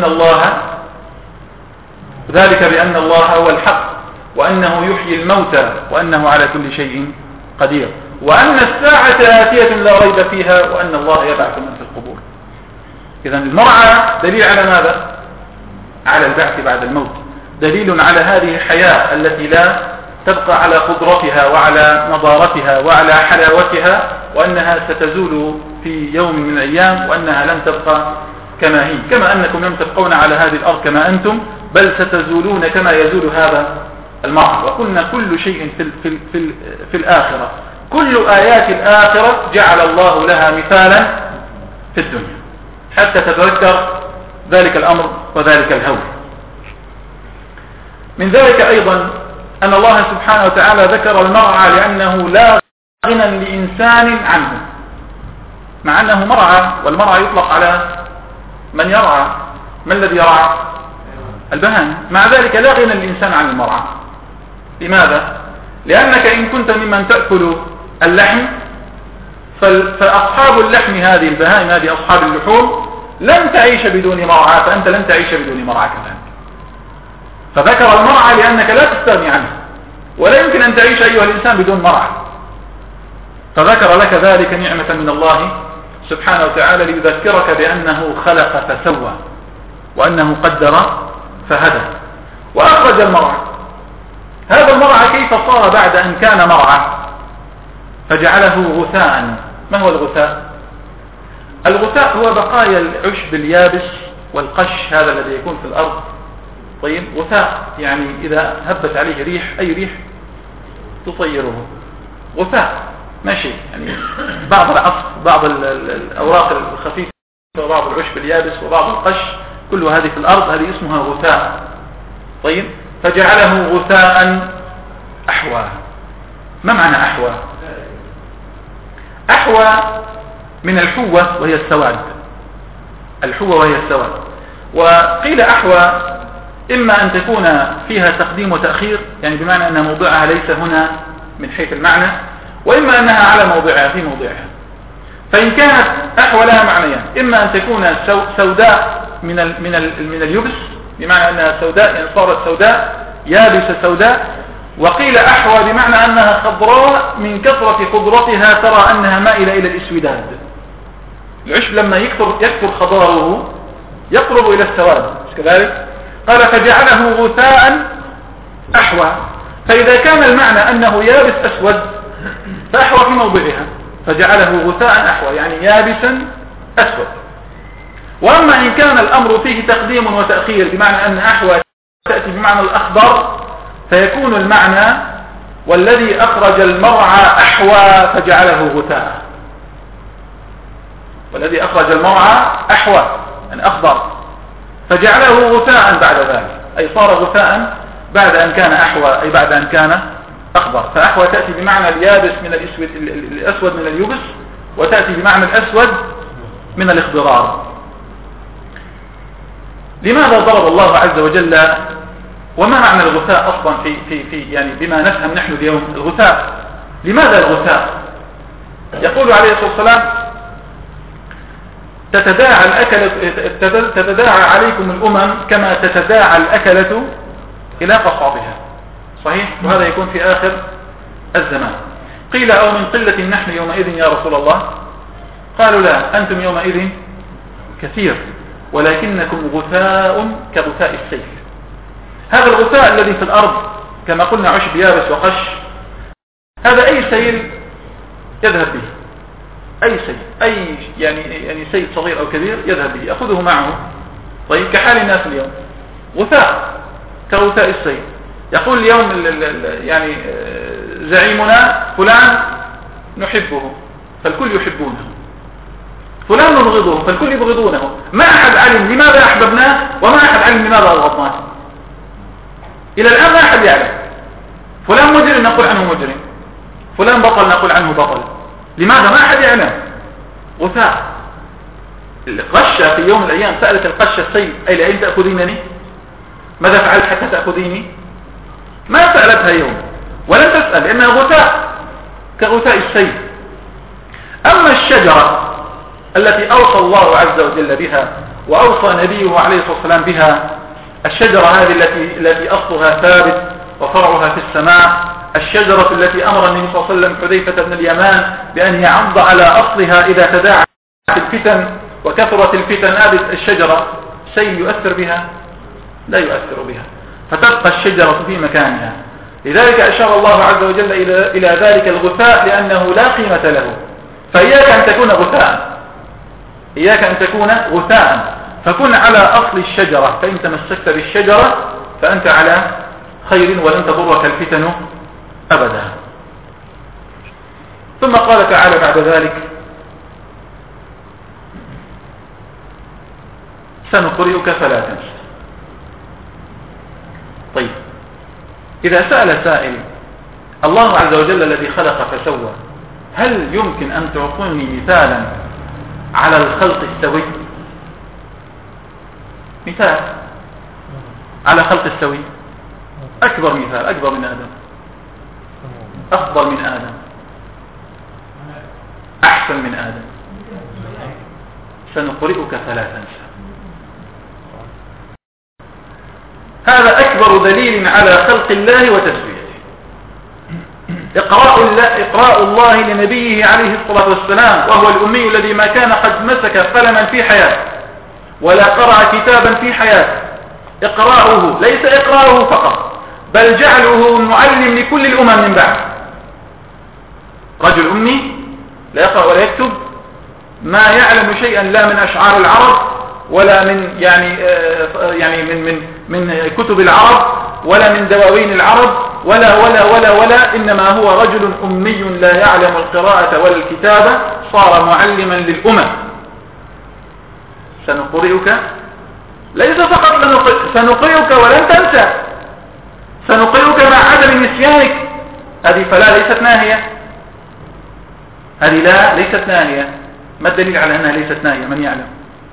بأن الله هو الحق وأنه يحيي الموتى وأنه على كل شيء قدير وأن الساعة آتية لا ريب فيها وأن الله يبعث من في القبور. إذن المرعى دليل على ماذا؟ على البعث بعد الموت، دليل على هذه الحياة التي لا تبقى على قدرتها وعلى نضارتها وعلى حلاوتها، وأنها ستزول في يوم من الأيام وأنها لن تبقى كما هي، كما أنكم لم تبقون على هذه الأرض كما أنتم، بل ستزولون كما يزول هذا المرعى. وكنا كل شيء في الآخرة، كل آيات الآخرة جعل الله لها مثالا في الدنيا حتى تتذكر ذلك الأمر وذلك الهول. من ذلك أيضا أن الله سبحانه وتعالى ذكر المرعى لأنه لا غنى لإنسان عنه، مع أنه مرعى، والمرعى يطلق على من يرعى. ما الذي يرعى؟ البهائم. مع ذلك لا غنى الإنسان عن المرعى. لماذا؟ لأنك إن كنت ممن تأكل اللحم فأصحاب اللحم هذه البهائم، هذه أصحاب اللحوم، لن تعيش بدون مرعى، فأنت لن تعيش بدون مرعى كذلك. فذكر المرعى لأنك لا تستغني عنه، ولا يمكن أن تعيش أيها الإنسان بدون مرعى، فذكر لك ذلك نعمة من الله سبحانه وتعالى ليذكرك بأنه خلق فسوى وأنه قدر فهدى وأخرج المرعى. هذا المرعى كيف صار بعد أن كان مرعى فجعله غثاء؟ ما هو الغثاء؟ الغثاء هو بقايا العشب اليابس والقش هذا الذي يكون في الأرض. طيب، غثاء يعني إذا هبت عليه ريح، أي ريح تطيره، غثاء ماشي، يعني بعض العصف، بعض الأوراق الخفيفة وبعض العشب اليابس وبعض القش، كل هذه في الأرض هذه اسمها غثاء. طيب، فجعله غثاء أحوى. ما معنى أحوى؟ أحوى من الحوة وهي السواد، الحوة وهي السواد. وقيل أحوى إما أن تكون فيها تقديم وتأخير، يعني بمعنى أن موضعها ليس هنا من حيث المعنى، وإما أنها على موضعها في موضعها. فإن كانت أحوى لها معنيان، إما أن تكون سوداء من اليبس، بمعنى أنها سوداء يعني صارت سوداء يابسة سوداء، وقيل أحوى بمعنى أنها خضراء من كثرة خضرتها ترى أنها مائلة إلى الإسوداد. العشب لما يكثر خضاره يقرب إلى السواد، مش كذلك؟ قال فجعله غثاء أحوى. فإذا كان المعنى أنه يابس أسود فأحوى في موضعها، فجعله غثاء أحوى يعني يابسا أسود. وأما إن كان الأمر فيه تقديم وتأخير بمعنى أن أحوى تأتي بمعنى الأخضر، فيكون المعنى والذي أخرج المرعى أحوى فجعله غثاء، والذي أخرج المرعى أحوى يعني أخضر فجعله غثاء بعد ذلك، أي صار غثاء بعد أن كان أحوى، أي بعد أن كان أخضر. فأحوى تأتي بمعنى اليابس من الأسود من اليبس، وتأتي بمعنى الأسود من الاخضرار. لماذا ضرب الله عز وجل؟ وما معنى الغثاء أصلا في يعني بما نفهم نحن اليوم الغثاء؟ لماذا الغثاء؟ يقول عليه الصلاة والسلام تتداعى عليكم الأمم كما تتداعى الأكلة إلى قصعتها. صحيح؟ وهذا يكون في آخر الزمان. قيل أو من قلة نحن يومئذ يا رسول الله؟ قالوا لا، أنتم يومئذ كثير ولكنكم غثاء كغثاء السيل. هذا الغثاء الذي في الأرض كما قلنا عشب يابس وقش، هذا أي سيل يذهب به، أي سيل، أي يعني سيل صغير أو كبير يذهب به يأخذه معه. طيب، كحال الناس اليوم غثاء كغثاء السيل. يقول اليوم يعني زعيمنا فلان نحبه فالكل يحبونه، فلان نبغضه فالكل يبغضونه، ما أحد علم لماذا أحببناه وما أحد علم لماذا أبغضناه. إلى الآن ما أحد يعلم. فلان مجرم نقول عنه مجرم، فلان بطل نقول عنه بطل، لماذا؟ ما أحد يعلم. غثاء. القشة في يوم من الأيام سألت القشة السيل أي لأين تأخذينني؟ ماذا فعلت حتى تأخذيني؟ ما سألتها يوم ولن تسأل لأنها غثاء كغثاء السيل. أما الشجرة التي أوصى الله عز وجل بها وأوصى نبيه عليه الصلاة والسلام بها، الشجرة هذه التي أصلها ثابت وفرعها في السماء، الشجرة التي أمر النبي صلى الله عليه وسلم حذيفة بن اليمان بأن يعض على أصلها إذا تداعت الفتن وكثرت الفتن. هذه الشجرة سيل يؤثر بها؟ لا يؤثر بها، فتبقى الشجرة في مكانها. لذلك أشار الله عز وجل إلى ذلك الغثاء لأنه لا قيمة له. فإياك أن تكون غثاء، إياك أن تكون غثاء، فكن على أصل الشجرة، فإن تمسكت بالشجرة فأنت على خير ولن تضرك الفتن أبدا. ثم قال تعالى بعد ذلك: سنقرئك فلا تنسى. طيب، إذا سأل سائل: الله عز وجل الذي خلق فسوى، هل يمكن أن تعطوني مثالا على الخلق السوي؟ مثال على خلق السوي، أكبر مثال، أكبر من آدم، أفضل من آدم، أحسن من آدم. سنقرئك فلا تنسى. هذا أكبر دليل على خلق الله وتسويته. إقراء الله لنبيه عليه الصلاة والسلام، وهو الأمي الذي ما كان قد مسك قلما في حياته ولا قرأ كتابا في حياته. إقراؤه ليس إقراؤه فقط، بل جعله معلم لكل الأمم من بعد. رجل أمي لا يقرأ ولا يكتب، ما يعلم شيئا لا من أشعار العرب ولا من من كتب العرب ولا من دواوين العرب ولا إنما هو رجل أمي لا يعلم القراءة ولا الكتابة، صار معلما للأمم. سنقرئك ليس فقط سنقرئك ولن تنسى، سنقرئك مع عدم نسيانك. هذه فلا ليست ناهية، هذه لا ليست ناهية. ما الدليل على أنها ليست ناهية؟ من يعلم؟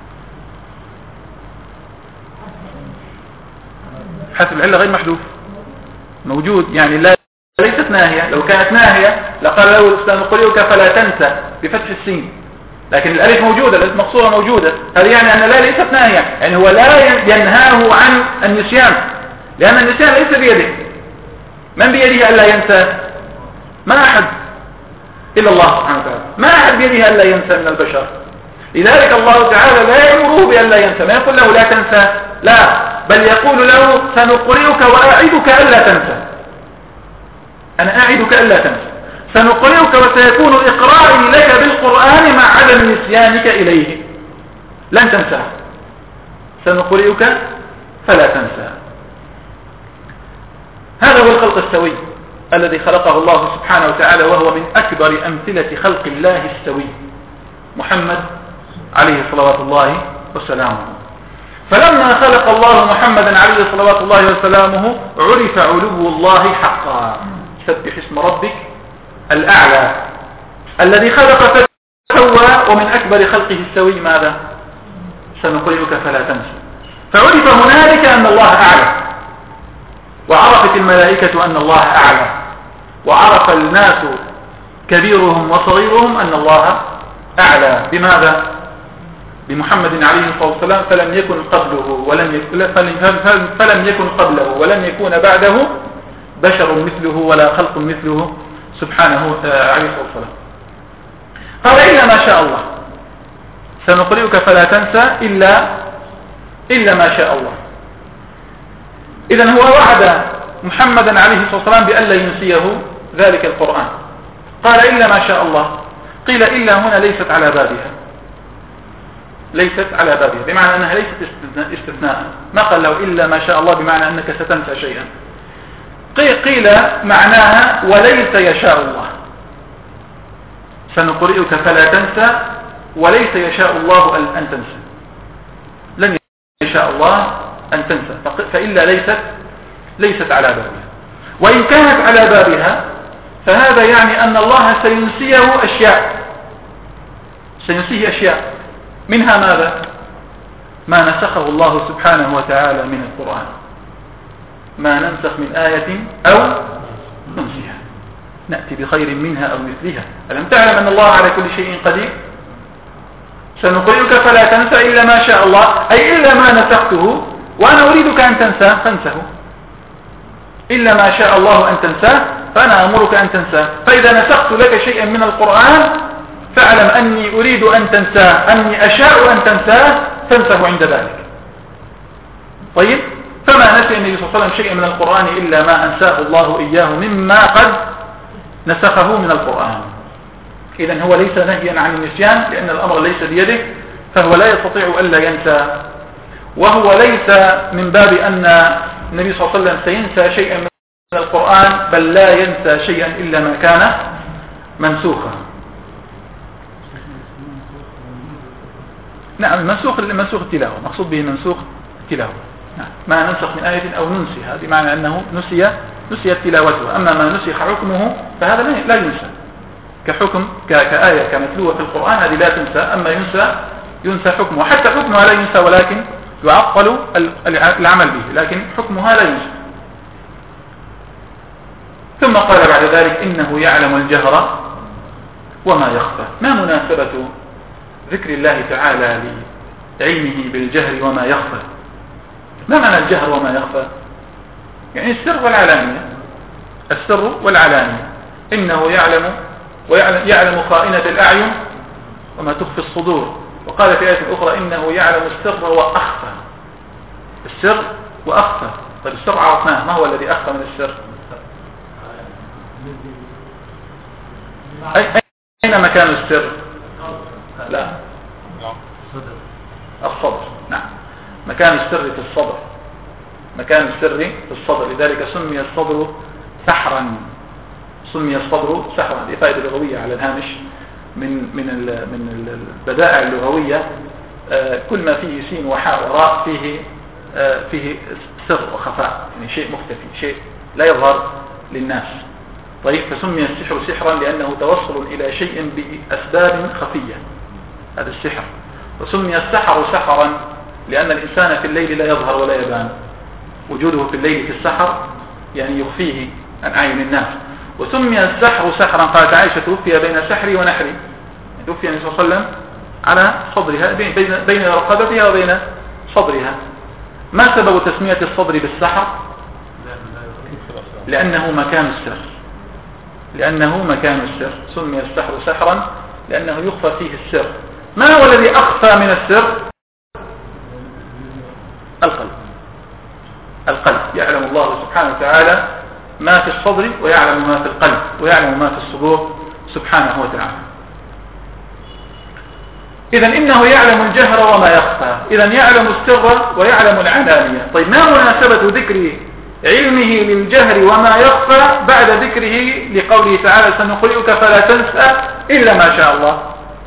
حسب العلة غير محذوف موجود، يعني لا ليست ناهية. لو كانت ناهية لقال له سنقرئك فلا تنسى بفتح السين، لكن الألف موجودة، الألف مقصورة موجودة. هذا يعني أن لا ليست ناهية، يعني هو لا ينهاه عن النسيان، لأن النسيان ليس بيده. من بيده ألا ينسى؟ ما أحد إلا الله سبحانه وتعالى، ما أحد بيده ألا ينسى من البشر. لذلك الله تعالى لا يأمره بألا ينسى، ما يقول له لا تنسى، لا، بل يقول له سنقرئك وأعدك ألا تنسى. أنا أعدك ألا تنسى، سنقرئك وسيكون إقراري لك بالقرآن مع عدم نسيانك إليه، لن تنساه. سنقرئك فلا تنسى. هذا هو الخلق السوي الذي خلقه الله سبحانه وتعالى، وهو من أكبر أمثلة خلق الله السوي محمد عليه صلوات الله وسلامه. فلما خلق الله محمدا عليه صلوات الله وسلامه عرف علو الله حقا. سبح اسم ربك الأعلى الذي خلق فسوى، ومن أكبر خلقه السوي ماذا؟ سنقرئك فلا تنسى. فعرف هنالك أن الله أعلى، وعرفت الملائكة أن الله أعلى، وعرف الناس كبيرهم وصغيرهم أن الله أعلى. بماذا؟ بمحمد عليه الصلاة والسلام. فلم يكن قبله ولم يكون بعده بشر مثله ولا خلق مثله سبحانه عليه الصلاة والسلام. قال إلا ما شاء الله، سنقرئك فلا تنسى إلا ما شاء الله. إذن هو وعد محمدا عليه الصلاة والسلام بألا ينسيه ذلك القرآن. قال إلا ما شاء الله. قيل إلا هنا ليست على بابها، ليست على بابها، بمعنى أنها ليست استثناء. ما قال له إلا ما شاء الله بمعنى أنك ستنسى شيئا. قيل معناها وليس يشاء الله. سنقرئك فلا تنسى وليس يشاء الله أن تنسى، لن يشاء الله أن تنسى. فإلا ليست على بابها. وإن كانت على بابها فهذا يعني أن الله سينسيه أشياء، منها ماذا؟ ما نسخه الله سبحانه وتعالى من القرآن، ما ننسخ من آية أو ننسها نأتي بخير منها أو مثلها. ألم تعلم أن الله على كل شيء قدير؟ سنقرئك فلا تنسى إلا ما شاء الله، أي إلا ما نسخته وأنا أريدك أن تنساه فانسه، إلا ما شاء الله أن تنساه فأنا أمرك أن تنساه. فإذا نسخت لك شيئا من القرآن فاعلم أني أريد أن تنساه، أني أشاء أن تنساه فانسه عند ذلك. طيب، فما نسي النبي صلى الله عليه وسلم شيئا من القرآن إلا ما أنساه الله إياه مما قد نسخه من القرآن. إذن هو ليس نهيا عن النسيان، لأن الأمر ليس بيده، فهو لا يستطيع ألا ينسى. وهو ليس من باب أن النبي صلى الله عليه وسلم سينسى شيئا من القرآن، بل لا ينسى شيئا إلا ما كان منسوخا. نعم، منسوخ التلاوة، مقصود به منسوخ التلاوة. نعم. ما ننسخ من آية أو ننسي، هذه معنى أنه نسيت تلاوته. أما ما نسخ حكمه فهذا لا ينسى، كحكم كآية كمتلوة في القرآن هذه لا تنسى. أما ينسى حكمه، وحتى حكمها لا ينسى، ولكن يعطل العمل به، لكن حكمها لا ينسى. ثم قال بعد ذلك إنه يعلم الجهر وما يخفى. ما مناسبة ذكر الله تعالى لعلمه بالجهر وما يخفى؟ ما معنى الجهر وما يخفى؟ يعني السر والعلانية، السر والعلانية. إنه يعلم خائنة الأعين وما تخفي الصدور. وقال في آية أخرى إنه يعلم السر وأخفى. السر وأخفى. طيب السر عرفناه، ما هو الذي أخفى من السر؟ أين مكان السر؟ لا، الصدر. نعم، مكان السر في الصدر، مكان السر في الصدر. لذلك سمي الصدر سحرا، سمي الصدر سحرا. هذه فائدة لغوية على الهامش من البدائع اللغوية. كل ما فيه سين وحاء وراء فيه سر وخفاء، يعني شيء مختفي، شيء لا يظهر للناس. طيب، فسمي السحر سحرا لأنه توصل إلى شيء بأسباب خفية، هذا السحر. وسمي السحر سحرا لأن الإنسان في الليل لا يظهر ولا يبان، وجوده في الليل في السحر يعني يخفيه عن أعين الناس. وسمي السحر سحرا، قالت عائشة توفي بين سحري ونحري، توفي النبي صلى الله عليه وسلم على صدرها، بين رقبتها وبين صدرها. ما سبب تسمية الصدر بالسحر؟ لأنه مكان السر، لأنه مكان السر. سمي السحر سحرا لأنه يخفى فيه السر. ما هو الذي أخفى من السر؟ القلب. القلب. يعلم الله سبحانه وتعالى ما في الصدر، ويعلم ما في القلب، ويعلم ما في الصدور سبحانه وتعالى. إذن إنه يعلم الجهر وما يخفى. إذن يعلم السر ويعلم العلانية. طيب، ما مناسبة ذكر علمه للجهر وما يخفى بعد ذكره لقوله تعالى سنقرئك فلا تنسى إلا ما شاء الله؟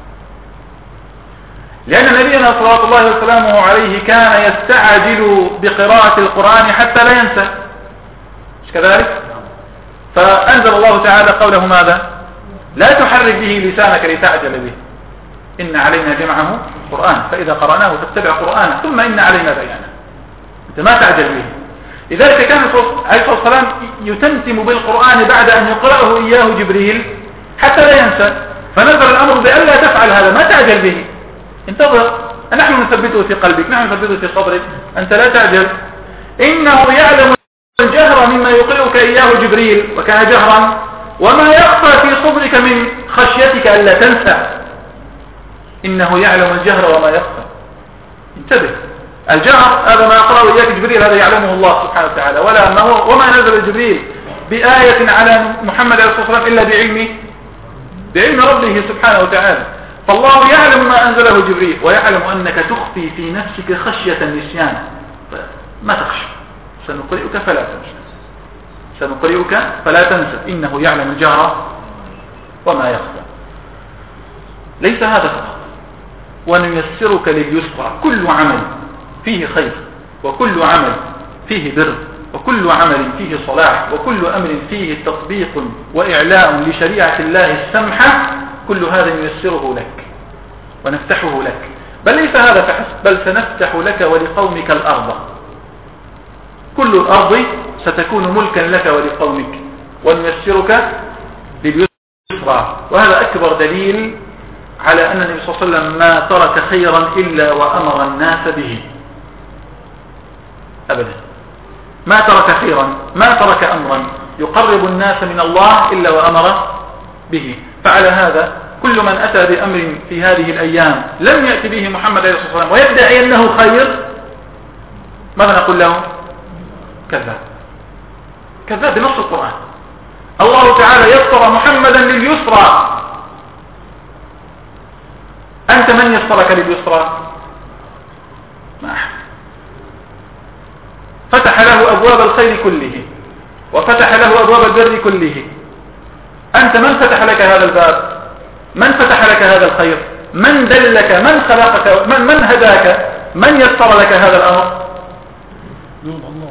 لأن نبينا صلى الله عليه وسلم عليه كان يستعجل بقراءة القرآن حتى لا ينسى، مش كذلك؟ فأنزل الله تعالى قوله ماذا؟ لا تحرك به لسانك لتعجل به، إن علينا جمعه قرآن فإذا قرأناه فاتبع قرآنه ثم إن علينا بيانه. أنت ما تعجل به. لذلك كان عليه الصلاة والسلام يتمتم بالقرآن بعد أن يقرأه إياه جبريل حتى لا ينسى، فنزل الأمر بأن لا تفعل هذا، ما تعجل به، انتظر، نحن نثبته في قلبك، نحن نثبته في صدرك، أنت لا تعجل. إنه يعلم الجهر مما يقرئك إياه جبريل وكان جهرا، وما يخفى في صدرك من خشيتك ألا تنسى. إنه يعلم الجهر وما يخفى. انتبه، الجهر هذا ما يقرأه إياك جبريل هذا يعلمه الله سبحانه وتعالى، وما نزل جبريل بآية على محمد عليه الصلاة والسلام إلا بعلم ربه سبحانه وتعالى. فالله يعلم ما أنزله جبريل، ويعلم أنك تخفي في نفسك خشية النسيان، ما تخشى. سنقرئك فلا تنسى، سنقرئك فلا تنسى. إنه يعلم الجهر وما يخفى. ليس هذا فقط، ونيسرك لليسرى. كل عمل فيه خير، وكل عمل فيه بر، وكل عمل فيه صلاح، وكل أمر فيه تطبيق وإعلاء لشريعة الله السمحة، كل هذا نيسره لك ونفتحه لك. بل ليس هذا فحسب، بل سنفتح لك ولقومك الأرض، كل الأرض ستكون ملكا لك ولقومك ونيسرك لليسرى. وهذا أكبر دليل على أن النبي صلى الله عليه وسلم ما ترك خيرا إلا وأمر الناس به أبدا، ما ترك خيرا، ما ترك أمرا يقرب الناس من الله إلا وأمر به. فعلى هذا كل من أتى بأمر في هذه الأيام لم يأتي به محمد عليه الصلاة والسلام ويدعي أنه خير، ماذا نقول له؟ كذاب، كذاب بنص القرآن. الله تعالى يسر محمدا لليسرى، أنت من يسرك لليسرى؟ ما أحد. فتح له أبواب الخير كله وفتح له أبواب البر كله، أنت من فتح لك هذا الباب؟ من فتح لك هذا الخير؟ من دلك؟ من خلقك؟ من هداك؟ من يسر لك هذا الأمر؟ الله.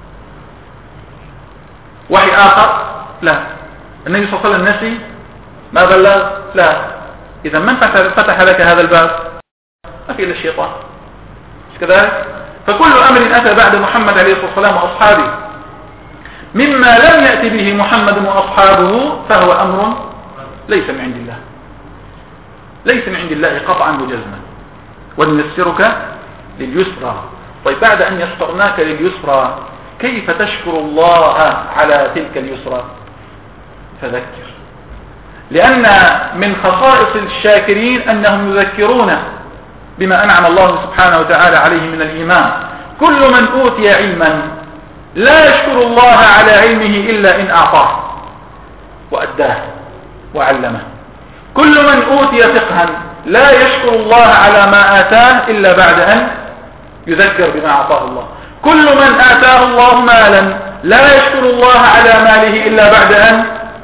وحي آخر؟ لا. النبي صلى الله عليه وسلم نسي ما بلغ؟ لا. إذا من فتح لك هذا الباب؟ ما في إلا الشيطان، مش كذلك؟ فكل أمر أتى بعد محمد عليه الصلاة والسلام وأصحابه مما لم يأتي به محمد وأصحابه فهو أمر ليس من عند الله، ليس من عند الله قطعا وجزما. ونيسرك لليسرى. طيب بعد أن يسرناك لليسرى كيف تشكر الله على تلك اليسرى؟ فذكر، لأن من خصائص الشاكرين أنهم يذكرون بما أنعم الله سبحانه وتعالى عليه من الإيمان. كل من أوتي علما لا يشكر الله على علمه إلا إن أعطاه وأداه وعلمه. كل من أوتي فقها لا يشكر الله على ما آتاه إلا بعد أن يذكر بما أعطاه الله. كل من آتاه الله مالا لا يشكر الله على ماله إلا بعد أن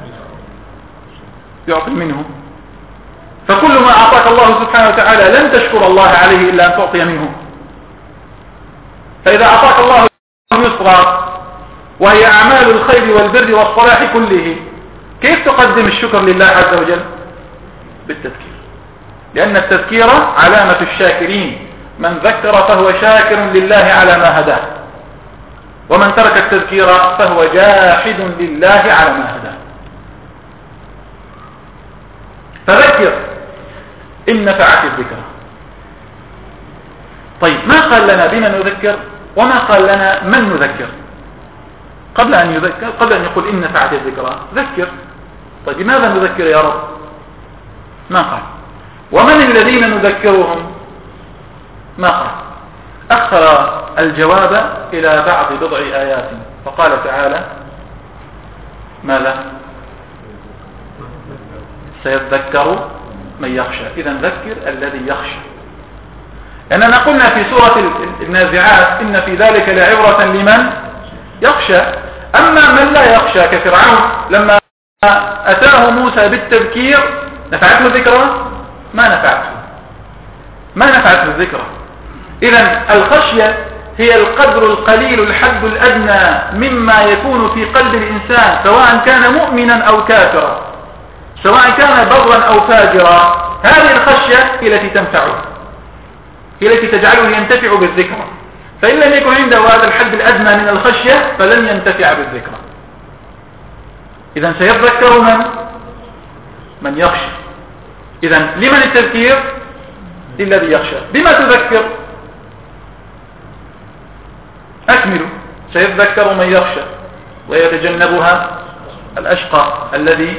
يعطي منه. فكل ما أعطاك الله سبحانه وتعالى لن تشكر الله عليه إلا أن تعطي منه. فإذا أعطاك الله يسرا وهي أعمال الخير والبر والصلاح كله، كيف تقدم الشكر لله عز وجل؟ بالتذكير، لأن التذكير علامة الشاكرين. من ذكر فهو شاكر لله على ما هداه، ومن ترك التذكير فهو جاحد لله على ما هداه. فذكر إن نفعت الذكرى. طيب ما قال لنا بما نذكر وما قال لنا من نذكر؟ قبل أن يذكر، قبل أن يقول إن نفعت الذكرى ذكر. طيب لماذا نذكر يا رب؟ ما قال. ومن الذين نذكرهم؟ ما قال. أخر الجواب إلى بعض بضع آيات فقال تعالى ماذا؟ سيذكر من يخشى. إذا ذكر الذي يخشى، لأننا قلنا في سورة النازعات إن في ذلك لعبرة لمن يخشى. أما من لا يخشى كفرعون لما أتاه موسى بالتذكير نفعته الذكرى؟ ما نفعته الذكرى. إذا الخشية هي القدر القليل الحد الأدنى مما يكون في قلب الإنسان، سواء كان مؤمنا أو كافرا، سواء كان برا أو فاجرا. هذه الخشية هي التي تنفعه، هي التي تجعله ينتفع بالذكرى. فإن لم يكن عنده هذا الحد الأدنى من الخشية فلن ينتفع بالذكرى. إذا سيذكر من يخشى. إذا لمن التذكير؟ للذي يخشى. بما تذكر؟ أكملوا. سيذكر من يخشى ويتجنبها الأشقى الذي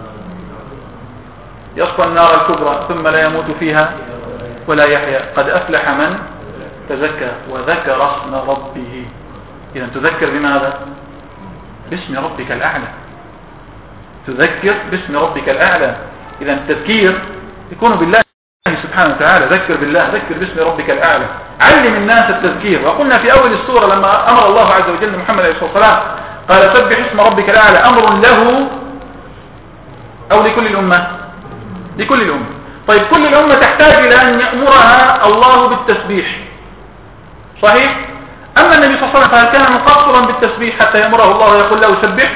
يصلى النار الكبرى ثم لا يموت فيها ولا يحيا. قد أفلح من تزكى وذكر اسم ربه. إذا تذكر بماذا؟ باسم ربك الأعلى. تذكر باسم ربك الأعلى. إذا التذكير يكون بالله سبحانه وتعالى. ذكر بالله، ذكر باسم ربك الأعلى. علم الناس التذكير. وقلنا في أول السورة لما أمر الله عز وجل محمد عليه الصلاة والسلام قال سبح اسم ربك الأعلى، أمر له أو لكل الأمة؟ لكل الأمة. طيب كل الأمة تحتاج إلى أن يأمرها الله بالتسبيح، صحيح؟ أما النبي صلى الله عليه وسلم فهل كان مقصرا بالتسبيح حتى يأمره الله ويقول له سبح؟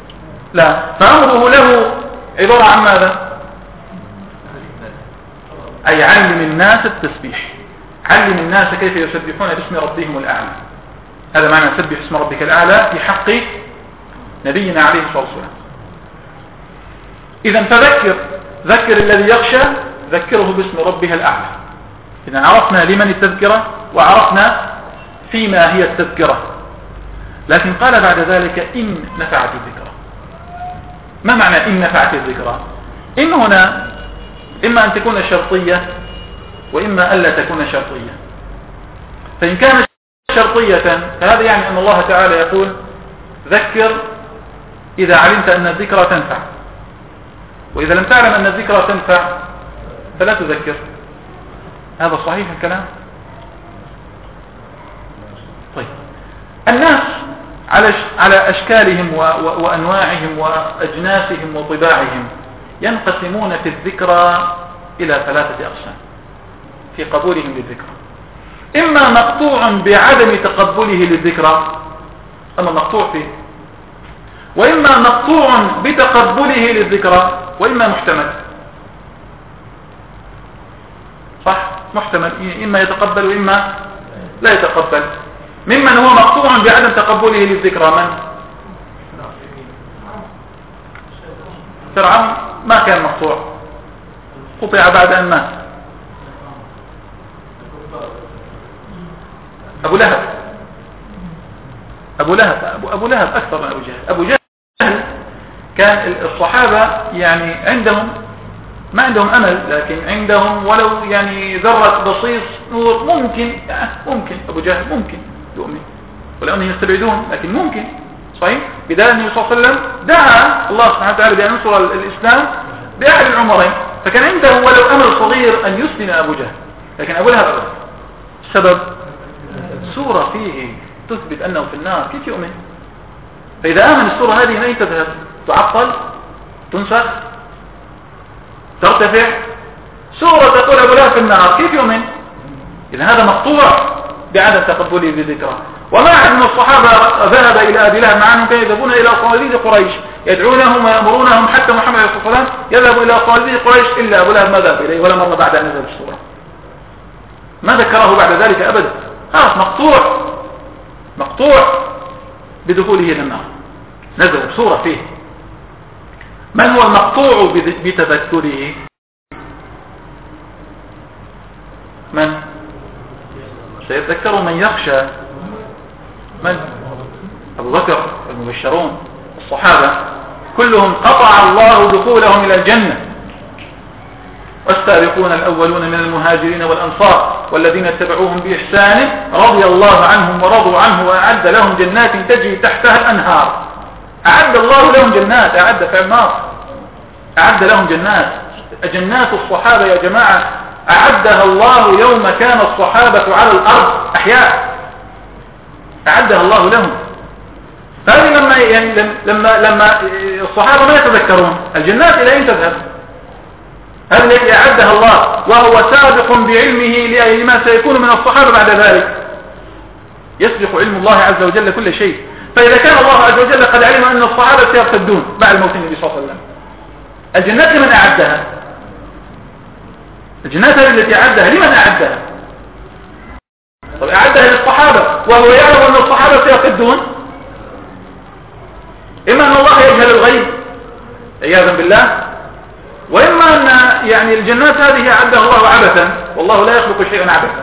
لا. فأمره له عبارة عن ماذا؟ أي علم الناس التسبيح، علم الناس كيف يسبحون باسم ربهم الأعلى. هذا معنى سبح اسم ربك الأعلى في حق نبينا عليه الصلاة والسلام. إذا فذكر، ذكر الذي يخشى، ذكره باسم ربها الأعلى. إذا عرفنا لمن التذكرة وعرفنا فيما هي التذكرة. لكن قال بعد ذلك إن نفعت الذكرى. ما معنى إن نفعت الذكرى؟ إن هنا إما أن تكون شرطية وإما ألا تكون شرطية. فإن كانت شرطية فهذا يعني أن الله تعالى يقول ذكر إذا علمت أن الذكرى تنفع، وإذا لم تعلم أن الذكرى تنفع فلا تذكر. هذا صحيح الكلام؟ طيب، الناس على أشكالهم وأنواعهم وأجناسهم وطباعهم ينقسمون في الذكرى إلى 3 أقسام في قبولهم للذكرى. إما مقطوع بعدم تقبله للذكرى، أما مقطوع فيه، وإما مقطوع بتقبله للذكرى، وإما محتمل. صح؟ محتمل، إما يتقبل وإما لا يتقبل. ممن هو مقطوع بعدم تقبله للذكرى من؟ فرعون ما كان مقطوع، قطع بعد أن مات. أبو لهب أكثر من أبو جهل. أبو جهل كان الصحابة يعني عندهم ما عندهم أمل، لكن عندهم ولو يعني ذرة بصيص نور. ممكن أبو جهل ممكن يؤمن، ولو أنهم يستبعدون لكن ممكن. صحيح؟ بداية النبي صلى الله عليه وسلم دعا الله سبحانه وتعالى بأن ينصر الإسلام بأحد العمرين، فكان عنده ولو أمل صغير أن يسلم أبو جهل. لكن أبو لهب السبب سورة فيه تثبت أنه في النار، كيف يؤمن؟ فإذا آمن السورة هذه من أين تذهب؟ تعطل؟ تنسخ؟ ترتفع؟ سورة تقول أبو لهب في النار، كيف يؤمن؟ إذا هذا مقطوع بعدم تقبله بالذكرى. وما أحد من الصحابة ذهب إلى أبي لهب، مع أنهم كانوا يذهبون إلى صناديد قريش يدعونهم ويأمرونهم، حتى محمد عليه الصلاة والسلام يذهب إلى صناديد قريش، إلا أبو لهب ما ذهب إليه ولا مرة بعد أن نزل السورة، ما ذكره بعد ذلك أبدا. خلاص مقطوع بدخوله إلى النار، نزل سورة فيه. من هو المقطوع بتذكره؟ من سيتذكر؟ من يخشى. من؟ أبو بكر، المبشرون، الصحابة كلهم قطع الله دخولهم إلى الجنة. والسابقون الأولون من المهاجرين والأنصار والذين اتبعوهم بإحسان رضي الله عنهم ورضوا عنه وأعد لهم جنات تجري تحتها الأنهار. أعد الله لهم جنات، أعد فعل ماضي، أعد لهم جنات الصحابة يا جماعة أعدها الله يوم كان الصحابة على الأرض أحياء، أعدها الله لهم. فهذه لما الصحابة ما يتذكرون الجنات إلى أين تذهب؟ هذه التي أعدها الله، وهو سابق بعلمه لما سيكون من الصحابة بعد ذلك. يسبق علم الله عز وجل كل شيء. فإذا كان الله عز وجل قد علم أن الصحابة سيرتدون بعد موت النبي صلى الله عليه وسلم، الجنات لمن أعدها؟ الجنات التي أعدها لمن أعدها؟ طب أعدها للصحابة وهو يعلم أن الصحابة سيرتدون. إما أن الله يجهل الغيب عياذا بالله، وإما أن يعني الجنات هذه أعدها الله عبثا، والله لا يخلق شيئا عبثا.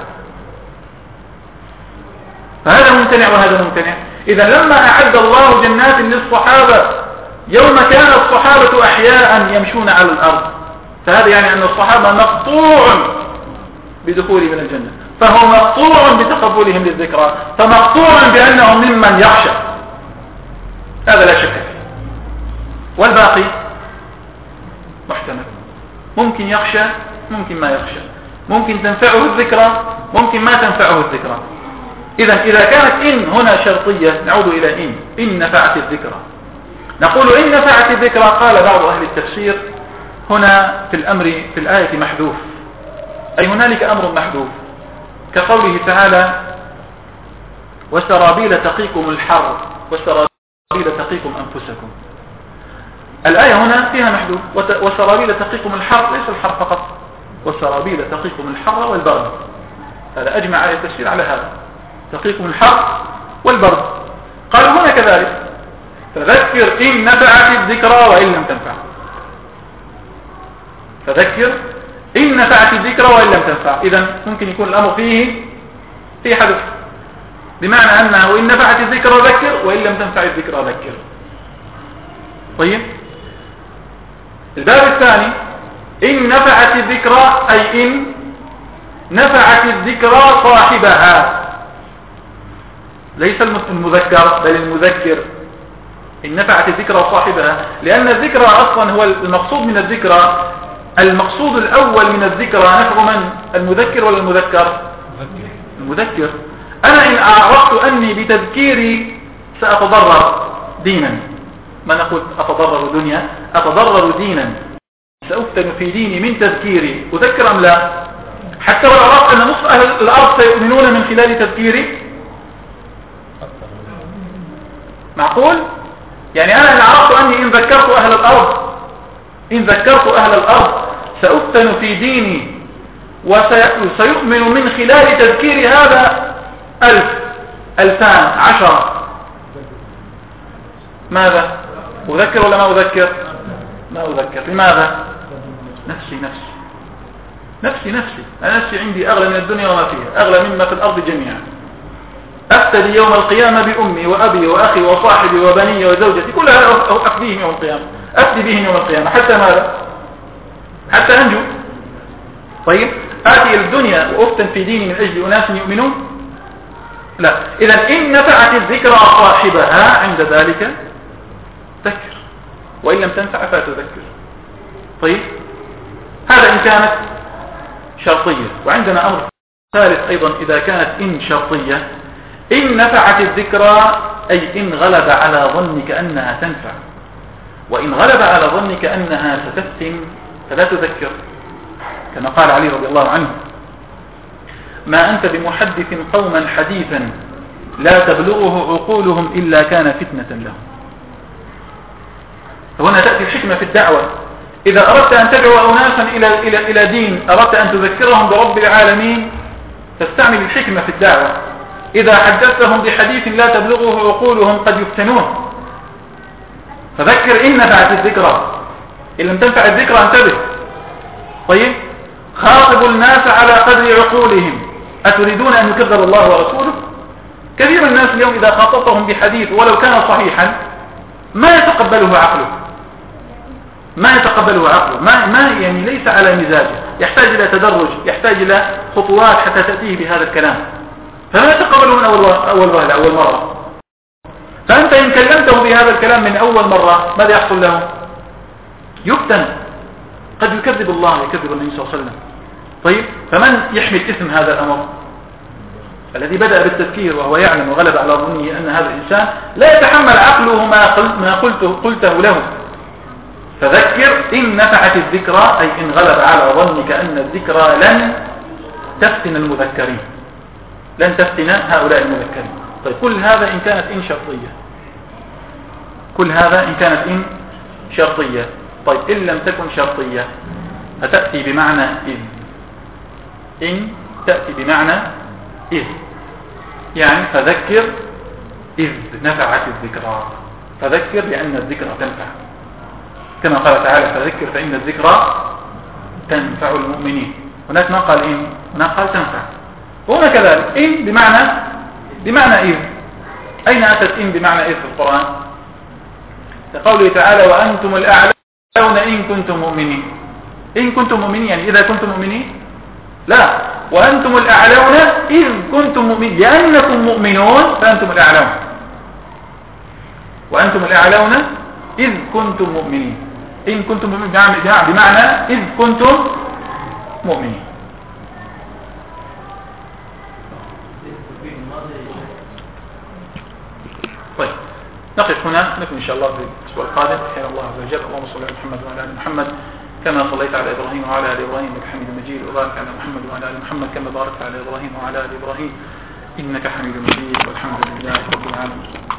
فهذا ممتنع وهذا ممتنع. إذا لما أعد الله جنات للصحابة يوم كان الصحابة أحياء يمشون على الأرض، فهذا يعني أن الصحابة مقطوع بدخوله من الجنة، فهو مقطوع بتقبلهم للذكرى، فمقطوع بأنهم ممن يخشى. هذا لا شك فيه. والباقي محتمل، ممكن يخشى ممكن ما يخشى، ممكن تنفعه الذكرى ممكن ما تنفعه الذكرى. إذا كانت إن هنا شرطية نعود إلى إن نفعت الذكرى. نقول إن نفعت الذكرى. قال بعض أهل التفسير هنا في الأمر في الآية محذوف، أي هنالك أمر محذوف، كقوله تعالى وسرابيل تقيكم الحر وسرابيل تقيكم أنفسكم. الآية هنا فيها محذوف، وسرابيل تقيكم الحر، ليس الحر فقط، وسرابيل تقيكم الحر والبرد. هذا أجمع على التفسير على هذا، تقيكم الحر والبرد. قالوا هنا كذلك فذكر إن نفعت الذكرى وإن لم تنفع. فذكر إن نفعت الذكرى وإن لم تنفع. إذن ممكن يكون الأمر فيه حدث، بمعنى أنه إن نفعت الذكرى ذكر وإن لم تنفع الذكرى ذكر. طيب الباب الثاني إن نفعت الذكرى أي إن نفعت الذكرى صاحبها، ليس المذكر بل المذكر. إن نفعت الذكرى صاحبها، لأن الذكرى أصلا هو المقصود من الذكرى. المقصود الأول من الذكرى نفع من؟ المذكر ولا المذكر؟ المذكر. أنا إن أعرفت أني بتذكيري سأتضرر دينا، ما نقول أتضرر دنيا، أتضرر دينا، سأفتن في ديني من تذكيري، أذكر أم لا؟ حتى لو عرفت أن نصف أهل الأرض سيؤمنون من خلال تذكيري، معقول؟ يعني أنا إن عرفت أني إن ذكرت أهل الأرض سأفتن في ديني وسيؤمن من خلال تذكير هذا 1000 2000 10، ماذا؟ أذكر ولا ما أذكر؟ ما أذكر. لماذا؟ نفسي أنا نفسي عندي أغلى من الدنيا وما فيها، أغلى مما في الأرض جميعا. أفتدي يوم القيامة بأمي وأبي وأخي وصاحبي وبني وزوجتي، كلها أفديهم يوم القيامة، أفدي بهم يوم القيامة. حتى ماذا؟ حتى أنجو. طيب آتي الدنيا وأفتن في ديني من أجل أناس يؤمنون؟ لا. إذا إن نفعت الذكرى صاحبها عند ذلك ذكر، وإن لم تنفع فتذكر. طيب هذا إن كانت شرطية. وعندنا أمر ثالث أيضا إذا كانت إن شرطية. إن نفعت الذكرى أي إن غلب على ظنك أنها تنفع، وإن غلب على ظنك أنها ستفتن فلا تذكر، كما قال علي رضي الله عنه: ما أنت بمحدث قوما حديثا لا تبلغه عقولهم إلا كان فتنة لهم. فهنا تأتي الحكمة في الدعوة. إذا أردت أن تدعو أناسا إلى دين، أردت أن تذكرهم برب العالمين، فاستعمل الحكمة في الدعوة. إذا حدثتهم بحديث لا تبلغه عقولهم قد يفتنون، فذكر إن نفعت الذكرى. إن لم تنفع الذكرى انتبه. طيب خاطب الناس على قدر عقولهم، أتريدون أن يكذب الله ورسوله؟ كثير من الناس اليوم إذا خاطبهم بحديث ولو كان صحيحا ما يتقبله عقله، ما يعني ليس على مزاجه، يحتاج إلى تدرج، يحتاج إلى خطوات حتى تأتيه بهذا الكلام، فما يتقبله من أول مرة. فأنت إن كلمته بهذا الكلام من أول مرة ماذا يحصل له؟ يفتن، قد يكذب الله ويكذب النبي صلى الله عليه وسلم. طيب فمن يحمل اسم هذا الأمر؟ الذي بدأ بالتذكير وهو يعلم وغلب على ظنه أن هذا الإنسان لا يتحمل عقله ما قلته له. فذكر إن نفعت الذكرى أي إن غلب على ظنك أن الذكرى لن تفتن المذكرين، لن تفتن هؤلاء المذكرين. طيب كل هذا إن كانت إن شرطية. طيب إن لم تكن شرطية فتأتي بمعنى إذ. إن تأتي بمعنى إذ، يعني فذكر إذ نفعت الذكرى. فذكر لأن الذكرى تنفع، كما قال تعالى: فذكر فإن الذكرى تنفع المؤمنين. هناك ما قال إن، هناك قال تنفع. وهنا كذلك إن بمعنى إذ. أين أتت إن بمعنى إذ في القرآن؟ كقوله تعالى: وأنتم الأعلون إن كنتم مؤمنين. إن كنتم مؤمنين يعني إذا كنتم مؤمنين؟ لا، وأنتم الأعلون إذ كنتم مؤمنين، لأنكم مؤمنون فأنتم الأعلون. وأنتم الأعلون إذ كنتم مؤمنين. إن كنتم مؤمنين بمعنى إذ كنتم مؤمنين. طيب نقف هنا، نكمل إن شاء الله في الأسبوع القادم إن الله عز وجل. اللهم صل على محمد وعلى آل محمد كما صليت على إبراهيم وعلى آل إبراهيم إنك حميد مجيد، وبارك على محمد وعلى آل محمد كما باركت على إبراهيم وعلى آل إبراهيم إنك حميد مجيد، والحمد لله رب العالمين.